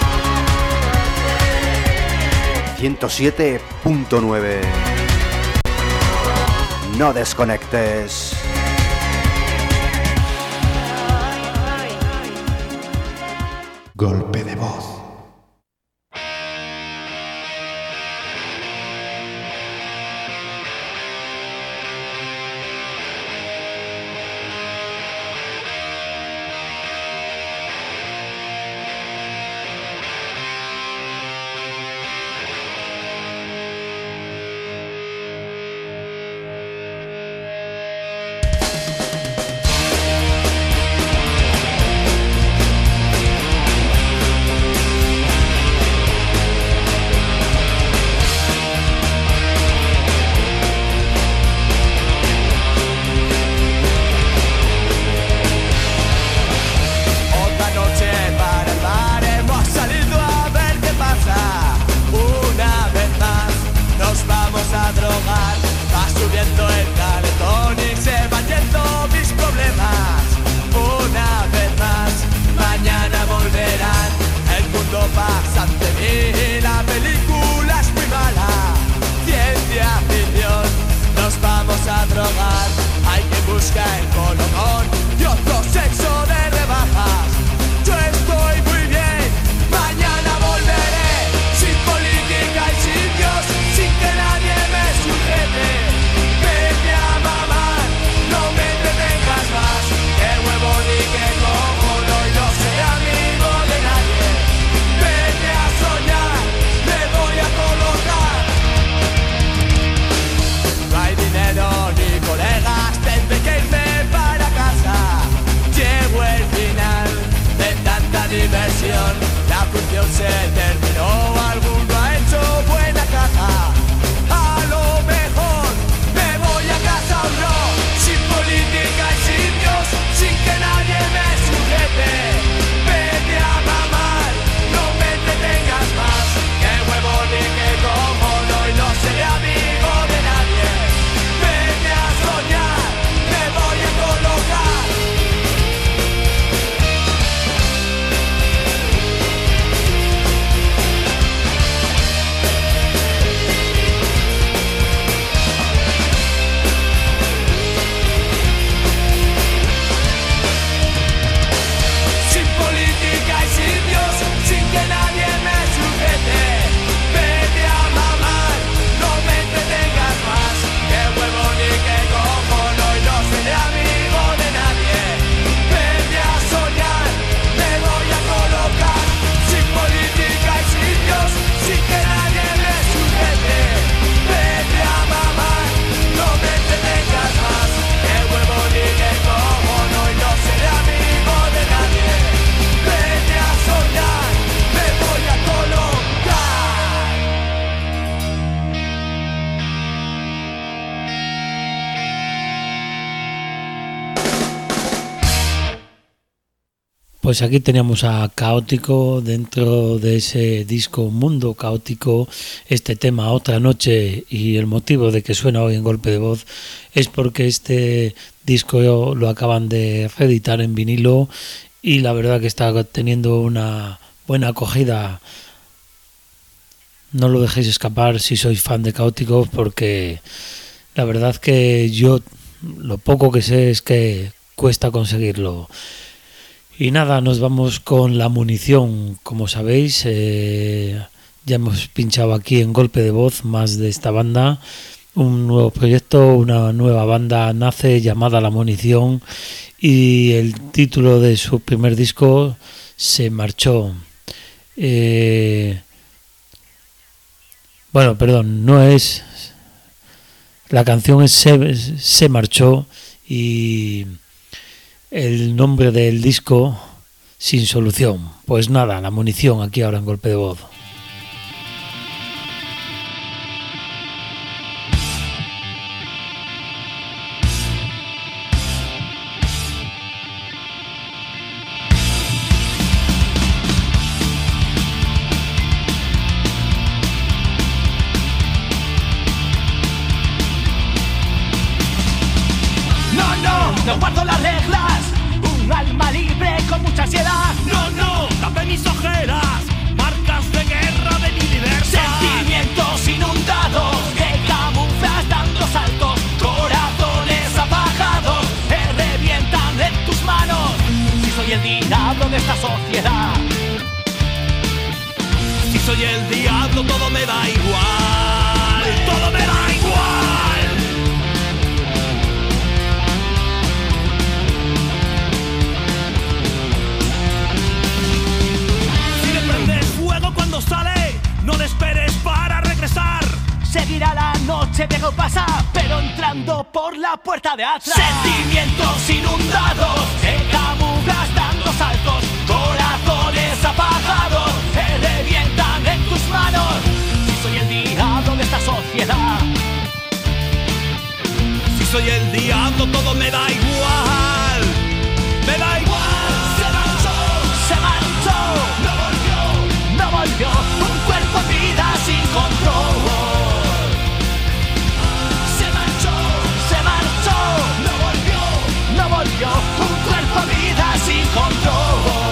ciento siete punto nueve. No desconectes. Golpe de voz. Pues aquí teníamos a Caótico dentro de ese disco Mundo Caótico, este tema Otra Noche, y el motivo de que suena hoy en Golpe de Voz es porque este disco lo acaban de reeditar en vinilo y la verdad que está teniendo una buena acogida. No lo dejéis escapar si sois fan de Caótico, porque la verdad que yo lo poco que sé es que cuesta conseguirlo. Y nada, nos vamos con La Munición. Como sabéis, eh, ya hemos pinchado aquí en Golpe de Voz más de esta banda. Un nuevo proyecto, una nueva banda nace llamada La Munición y el título de su primer disco, Se Marchó. Eh, bueno, perdón, no es... La canción es Se, Se Marchó y... el nombre del disco, Sin Solución. Pues nada, La Munición aquí ahora en Golpe de Voz. No, no, no guardo las reglas. Un alma libre con mucha ansiedad. No, no, tapé mis ojeras, marcas de guerra de mi libertad. Sentimientos inundados que camuflas dando saltos, corazones apagados que revientan en tus manos. Si soy el diablo de esta sociedad, si soy el diablo todo me da igual, todo me da igual. Si le prendes fuego cuando sale, no le esperes para regresar. seguirá la noche, viejo pasa, pero entrando por la puerta de atrás. Sentimientos inundados, que camuflas dando saltos, corazones apagados, que revientan en tus manos. Si soy el diablo de esta sociedad, si soy el diablo todo me da igual, me da igual. Se marchó, se marchó, no volvió, no volvió, un cuerpo en vida sin control. Se marchó, se marchó, no volvió, no volvió, un cuerpo en vida sin control.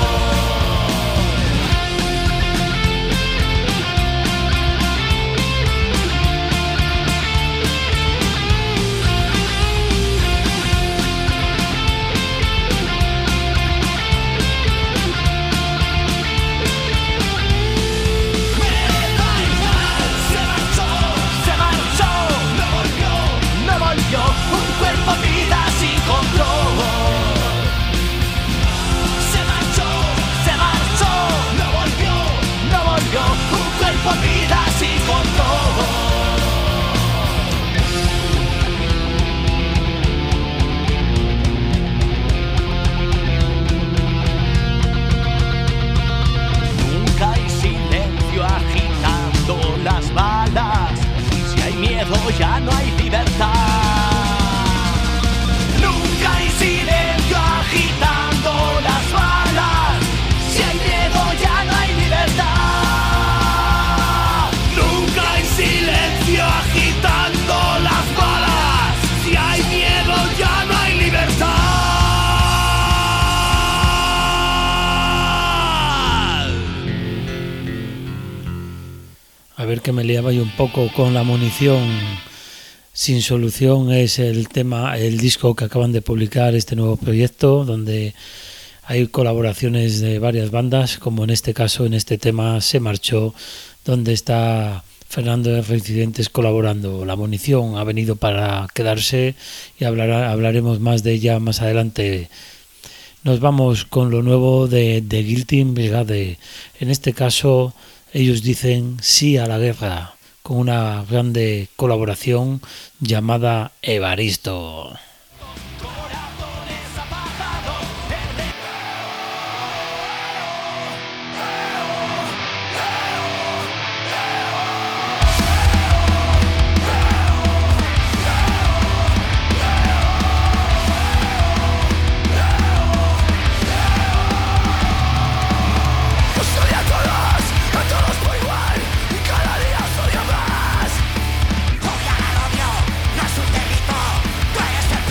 Vida sin control. Nunca hay silencio agitando las balas. Si hay miedo ya no hay libertad. Nunca hay silencio agitando las balas. Si hay miedo ya no hay libertad. Silencio agitando las balas. Si hay miedo ya no hay libertad. A ver, que me liaba yo un poco con la munición sin solución. Es el tema, el disco que acaban de publicar, este nuevo proyecto donde hay colaboraciones de varias bandas, como en este caso, en este tema Se Marchó, donde está Fernando de Reincidentes colaborando. La munición ha venido para quedarse y hablará, hablaremos más de ella más adelante. Nos vamos con lo nuevo de, de Guilty Brigade. En este caso, ellos dicen sí a la guerra, con una grande colaboración llamada Evaristo. No es un delito, tú eres el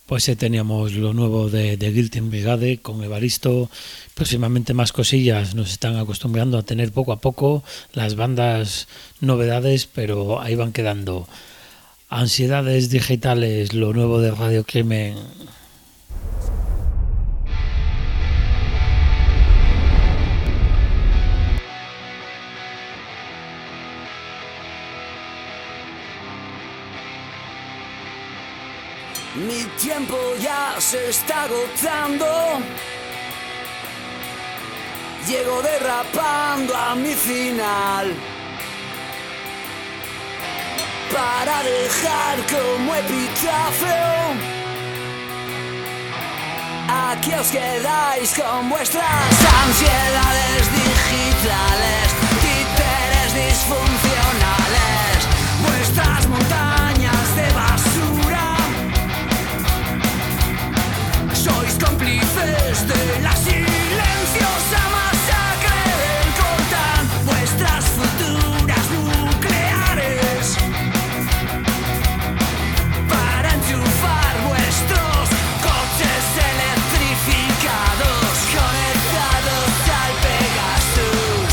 Pues eh, teníamos lo nuevo de, de Guilty Brigade con Evaristo. Próximamente más cosillas. Nos están acostumbrando a tener poco a poco las bandas novedades, pero ahí van quedando. Ansiedades digitales, lo nuevo de Radio Crimen. Mi tiempo ya se está agotando. Llego derrapando a mi final para dejar como epitafio. Aquí os quedáis con vuestras ansiedades digitales, títeres disfuncionales, vuestras montañas de basura. Sois cómplices de la silenciosa masacre del coltán, vuestras futuras nucleares, para enchufar vuestros coches electrificados conectados al Pegasus.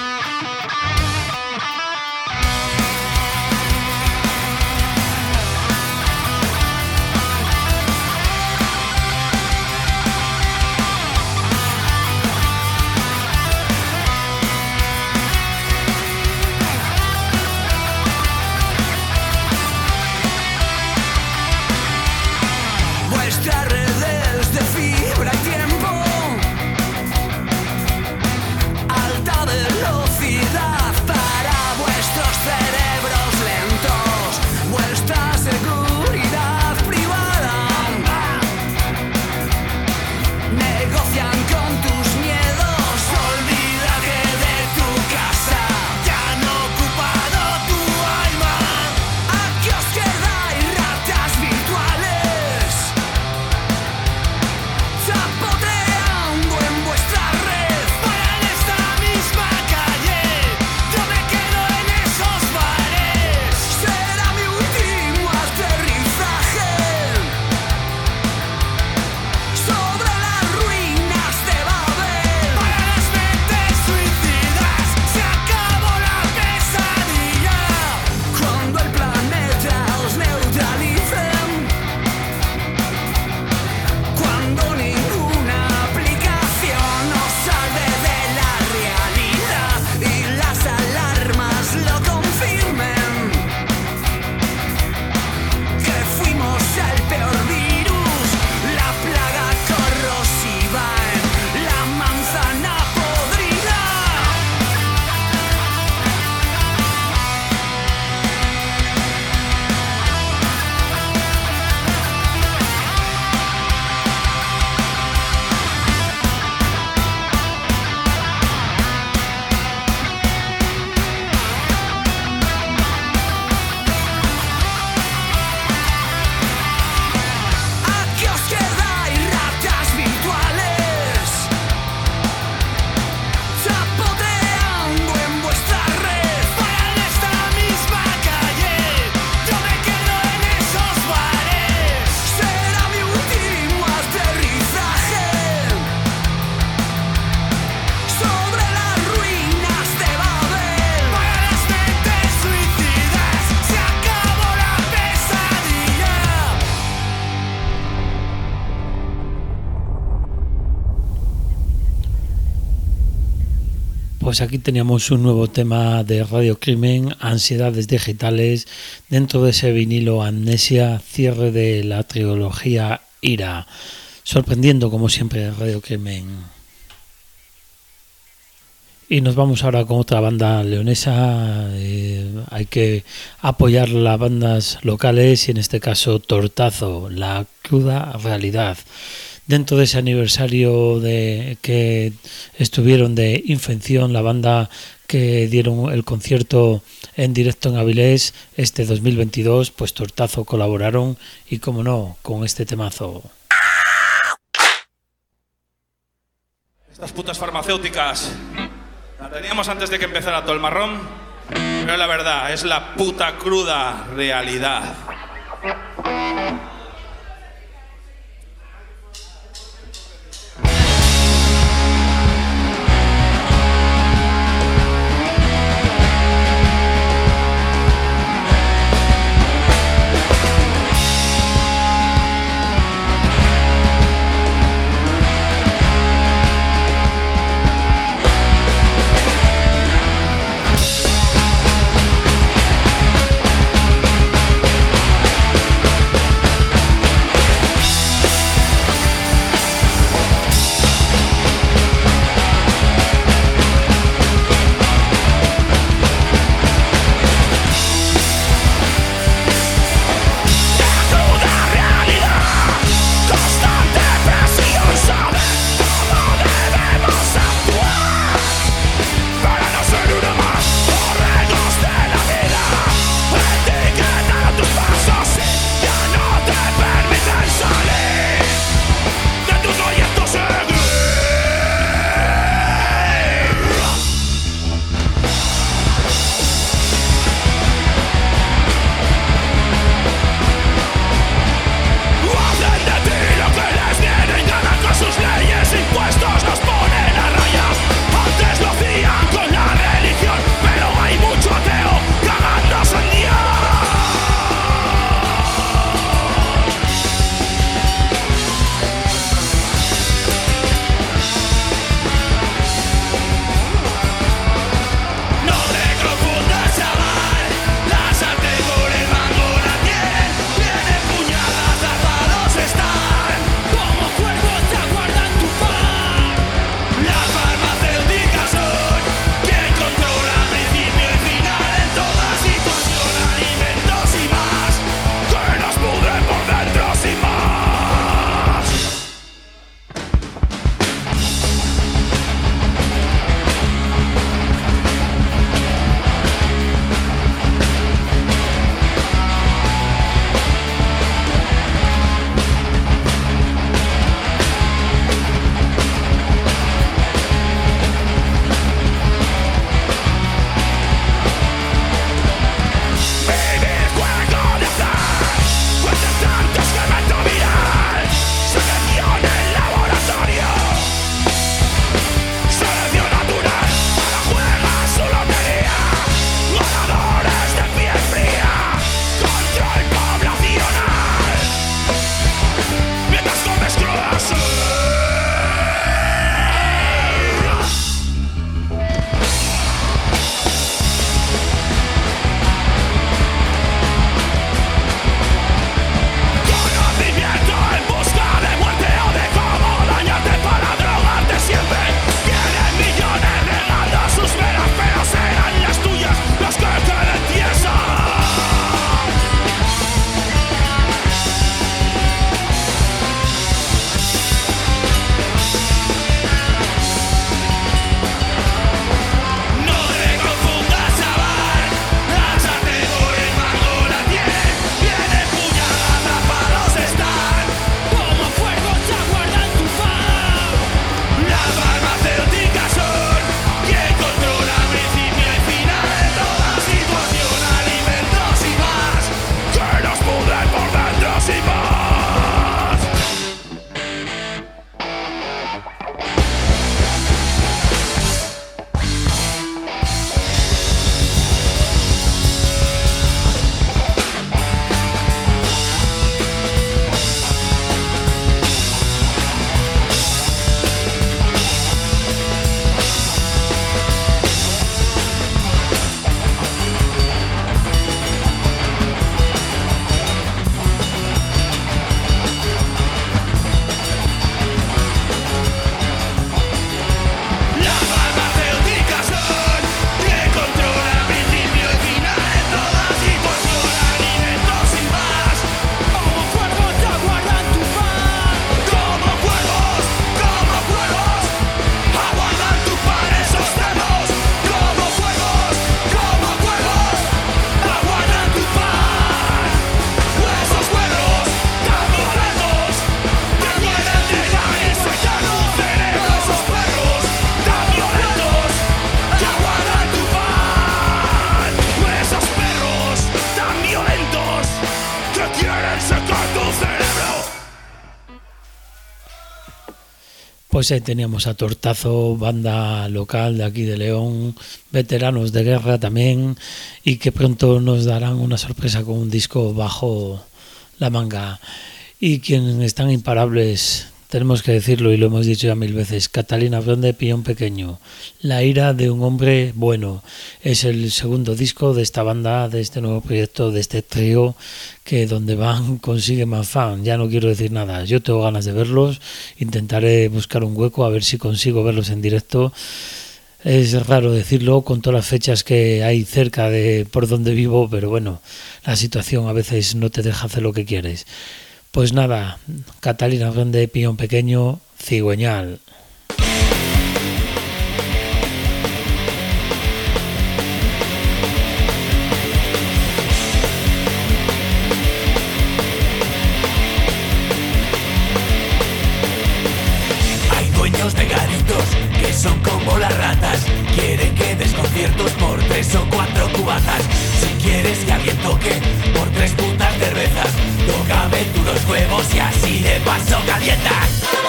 Vuestras redes de fibra y tiempo, alta velocidad para vuestros cerebros lentos, vuestra seguridad privada, negocian con tus miedos, olvídate de tu casa, ya han ocupado tu alma. Aquí os quedáis, ratas virtuales, chapoteando en vuestra red, para en esta misma calle. Yo me quedo en esos bares, será mi último aterrizaje sobre las ruinas de Babel. Para las mentes suicidas se acabó la pesadilla, cuando el planeta os neutralicen, cuando ninguna aplicación os salve de la realidad y las alarmas lo confirmen, que fuimos el peor virus, la plaga corrosiva en la manzana podrida. Aquí os quedáis, ratas virtuales, chapoteando en vuestra red, para en esta misma calle. Yo me quedo en esos bares, será mi último aterrizaje sobre las ruinas de Babel. Para las mentes suicidas se acabó la pesadilla. Pues aquí teníamos un nuevo tema de Radio Crimen, Ansiedades digitales, dentro de ese vinilo Amnesia, cierre de la trilogía Ira. Sorprendiendo como siempre Radio Crimen. Y nos vamos ahora con otra banda leonesa. Eh, hay que apoyar las bandas locales y en este caso Tortazo, la cruda realidad. Dentro de ese aniversario de que estuvieron de Infección, la banda que dieron el concierto en directo en Avilés este dos mil veintidós, pues Tortazo colaboraron y como no, con este temazo. Estas putas farmacéuticas la teníamos antes de que empezara todo el marrón, pero la verdad es la puta cruda realidad. Pues ahí teníamos a Tortazo, banda local de aquí de León, veteranos de guerra también, y que pronto nos darán una sorpresa con un disco bajo la manga. Y quienes están imparables, tenemos que decirlo y lo hemos dicho ya mil veces, Catalina Grande, Piñón Pequeño, La ira de un hombre bueno. Es el segundo disco de esta banda, de este nuevo proyecto, de este trío, que donde van consigue más fan. Ya no quiero decir nada, yo tengo ganas de verlos, intentaré buscar un hueco a ver si consigo verlos en directo. Es raro decirlo con todas las fechas que hay cerca de por donde vivo, pero bueno, la situación a veces no te deja hacer lo que quieres. Pues nada, Catalina Grande, Piñón Pequeño, Cigüeñal. Hay dueños de garitos que son como las ratas, quieren que des conciertos por tres o cuatro cubatas. Si quieres que alguien toque por tres putas cervezas, tócame tú los huevos y así de paso calientas.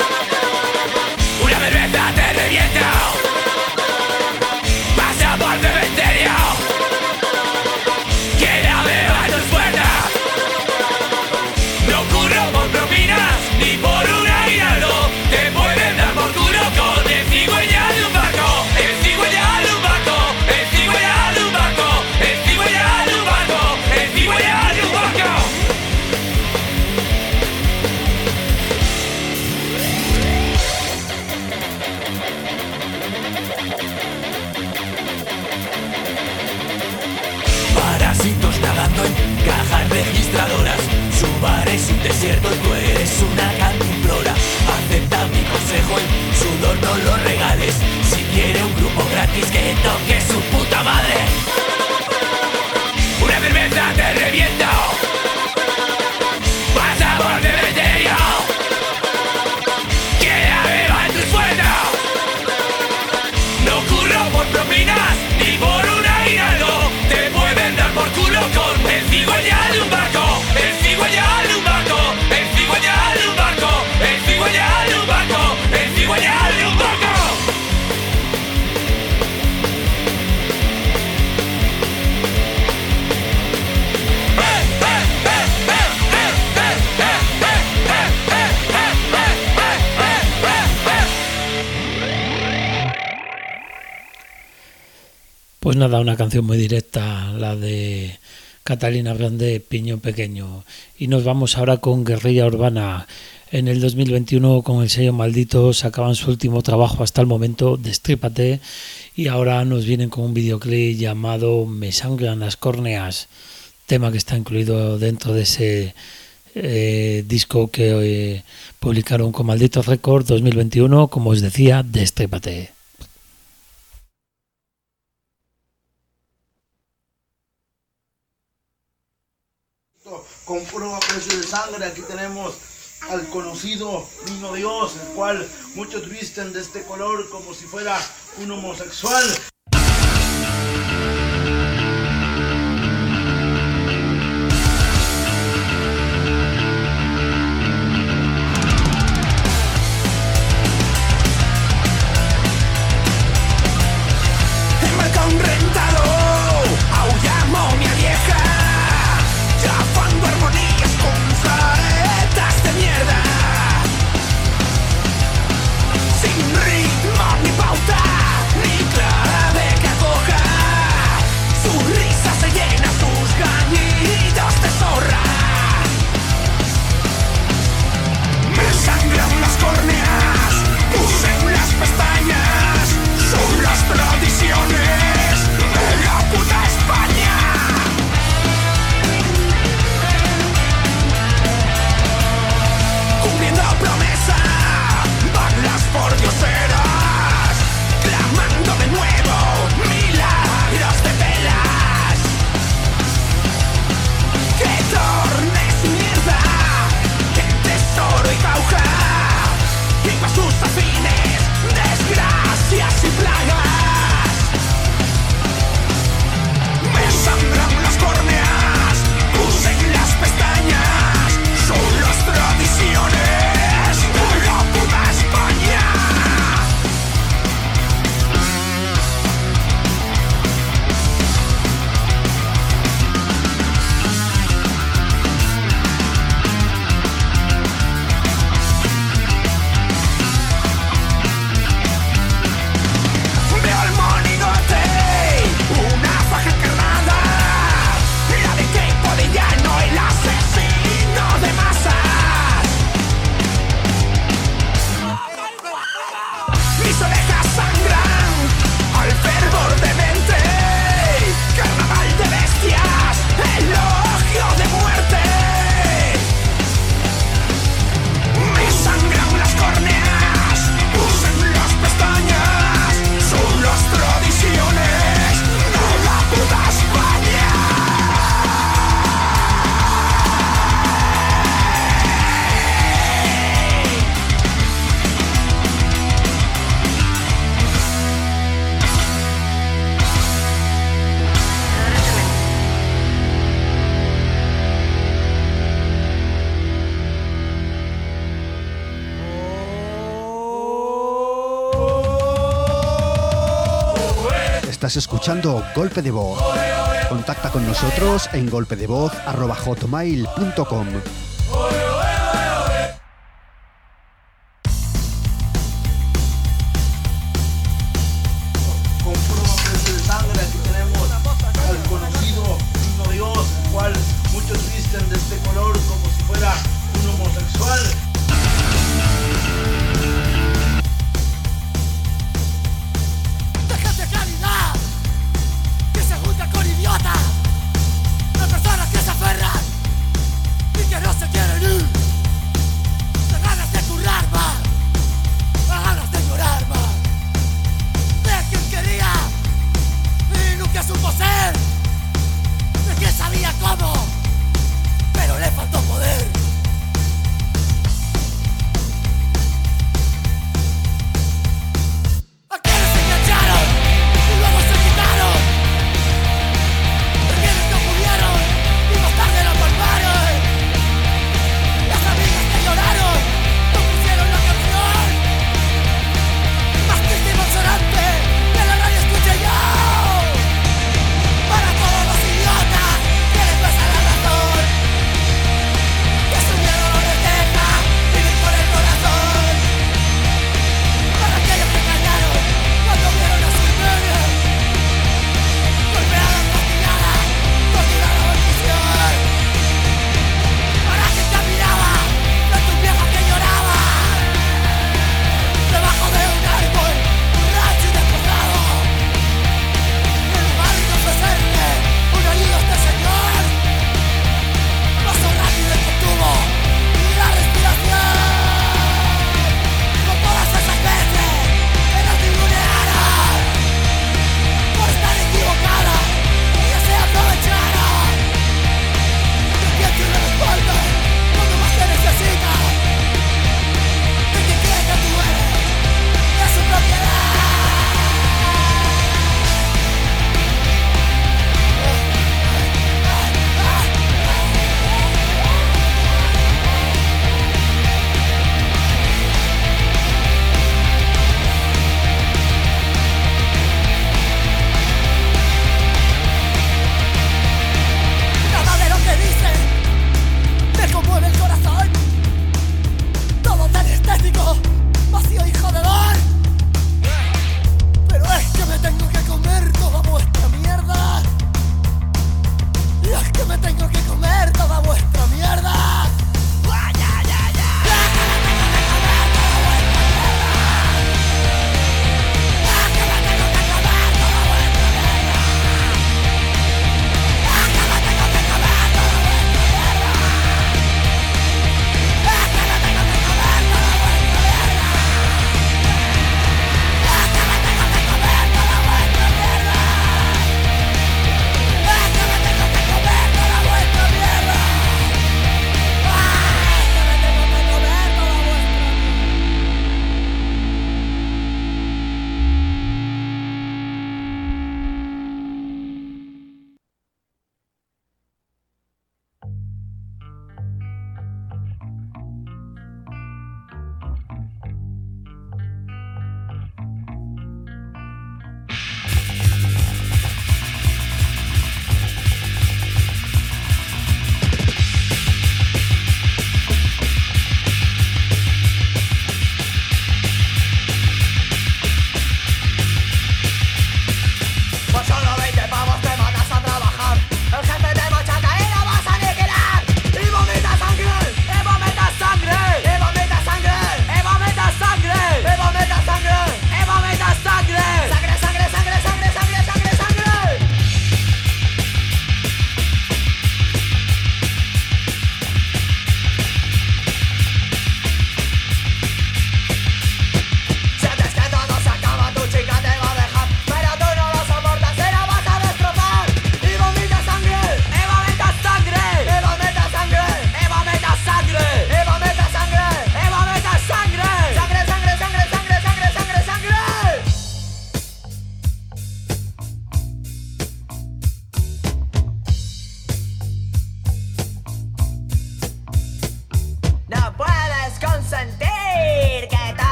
Una cerveza te revienta, pasa por cementerio, que la beba no es buena. No curro por propinas ni por un aguinaldo, te pueden dar por culo con el cigüeñal de un barco. El cigüeñal de un barco, el cigüeñal de un barco, el cigüeñal de un barco, el cigüeñal de un barco. Parásitos nadando en cajas registradoras, su bar es un desierto y tú eres una cantimplora. Acepta mi consejo, el sudor no lo regales, si quiere un grupo gratis que toque su puta madre. Una cerveza te revienta, pasa por cementerio, que la beba en tu sueldo. No curro por propinas ni por un aguinaldo, te pueden dar por culo con el cigüeñal de un barco. El cigüeñal de un barco, el cigüeñal de un barco, el cigüeñal de un barco, el cigüeñal de un barco. Pues nada, una canción muy directa, la de Catalina Grande, Piñón Pequeño. Y nos vamos ahora con Guerrilla Urbana. En el dos mil veintiuno, con el sello Maldito, sacaban su último trabajo hasta el momento, Destrípate, y ahora nos vienen con un videoclip llamado Me sangran las córneas, tema que está incluido dentro de ese eh, disco que eh, publicaron con Maldito Records dos mil veintiuno, como os decía, Destrípate. Con puro aprecio de sangre, aquí tenemos al conocido Niño Dios, el cual muchos visten de este color como si fuera un homosexual. En balcón rentado, aulla momia vieja, chafando armonías con caretas de mierda, sin ritmo ni pauta ni clave. Estás escuchando Golpe de Voz. Contacta con nosotros en golpedevoz arroba hotmail punto com. Con puro precio de sangre aquí tenemos al conocido Niño Dios, el cual muchos visten de este color como si fuera un homosexual. ¡Deja de calidad! ¡Que se junta con idiotas! ¡De personas que se aferran y que no se quieren ir!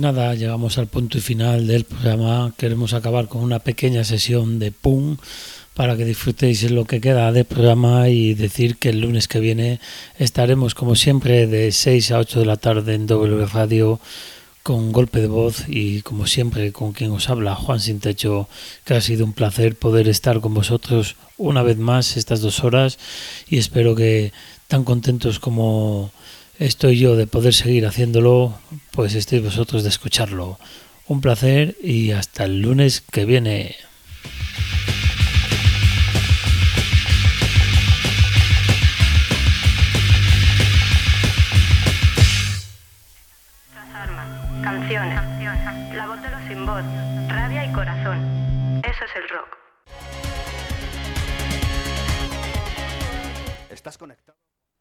nada, llegamos al punto y final del programa. Queremos acabar con una pequeña sesión de punk para que disfrutéis lo que queda de programa y decir que el lunes que viene estaremos como siempre de seis a ocho de la tarde en W Radio con Golpe de Voz y como siempre con quien os habla, Juan Sin Techo, que ha sido un placer poder estar con vosotros una vez más estas dos horas y espero que tan contentos como estoy yo de poder seguir haciéndolo, pues estéis vosotros de escucharlo. Un placer y hasta el lunes que viene. Canciones, la voz de los sin voz, rabia y corazón. Eso es el rock. Estás conectado.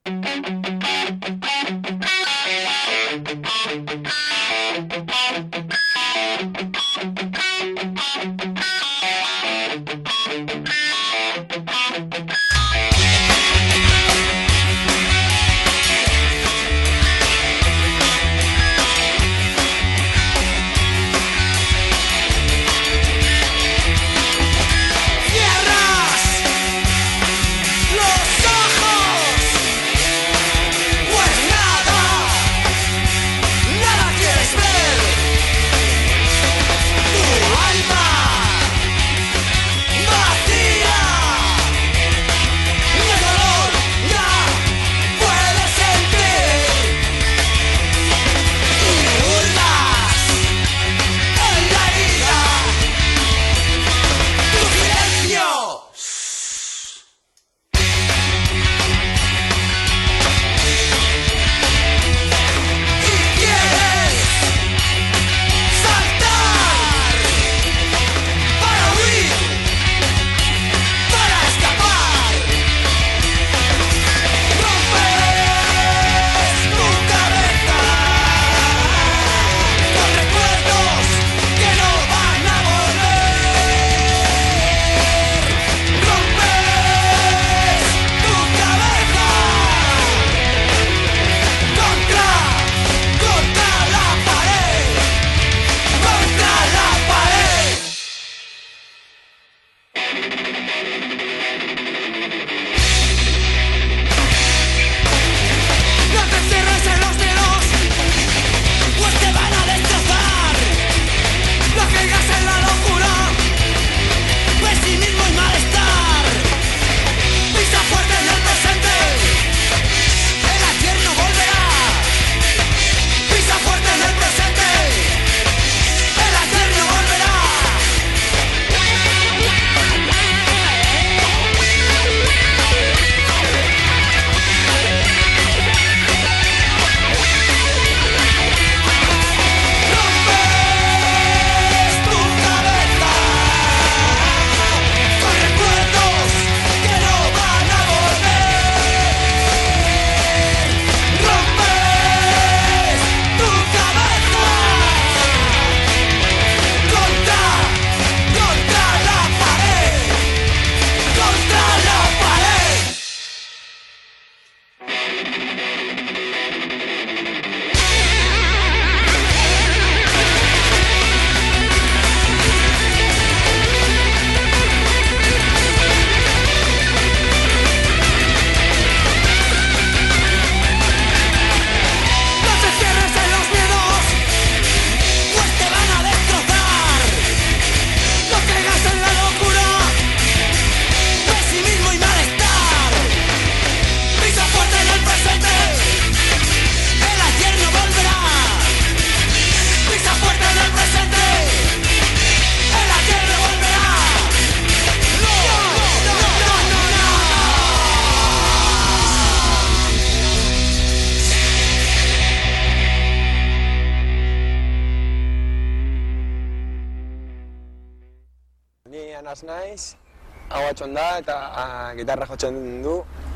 Anas naiz, hau atxon da eta a, gitarra jotzen du.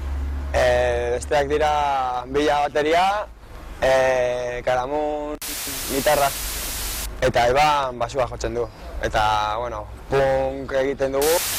E, besteak dira bila bateria, e, karamun, gitarra eta Iban basua jotzen du. Eta, bueno, punk egiten dugu.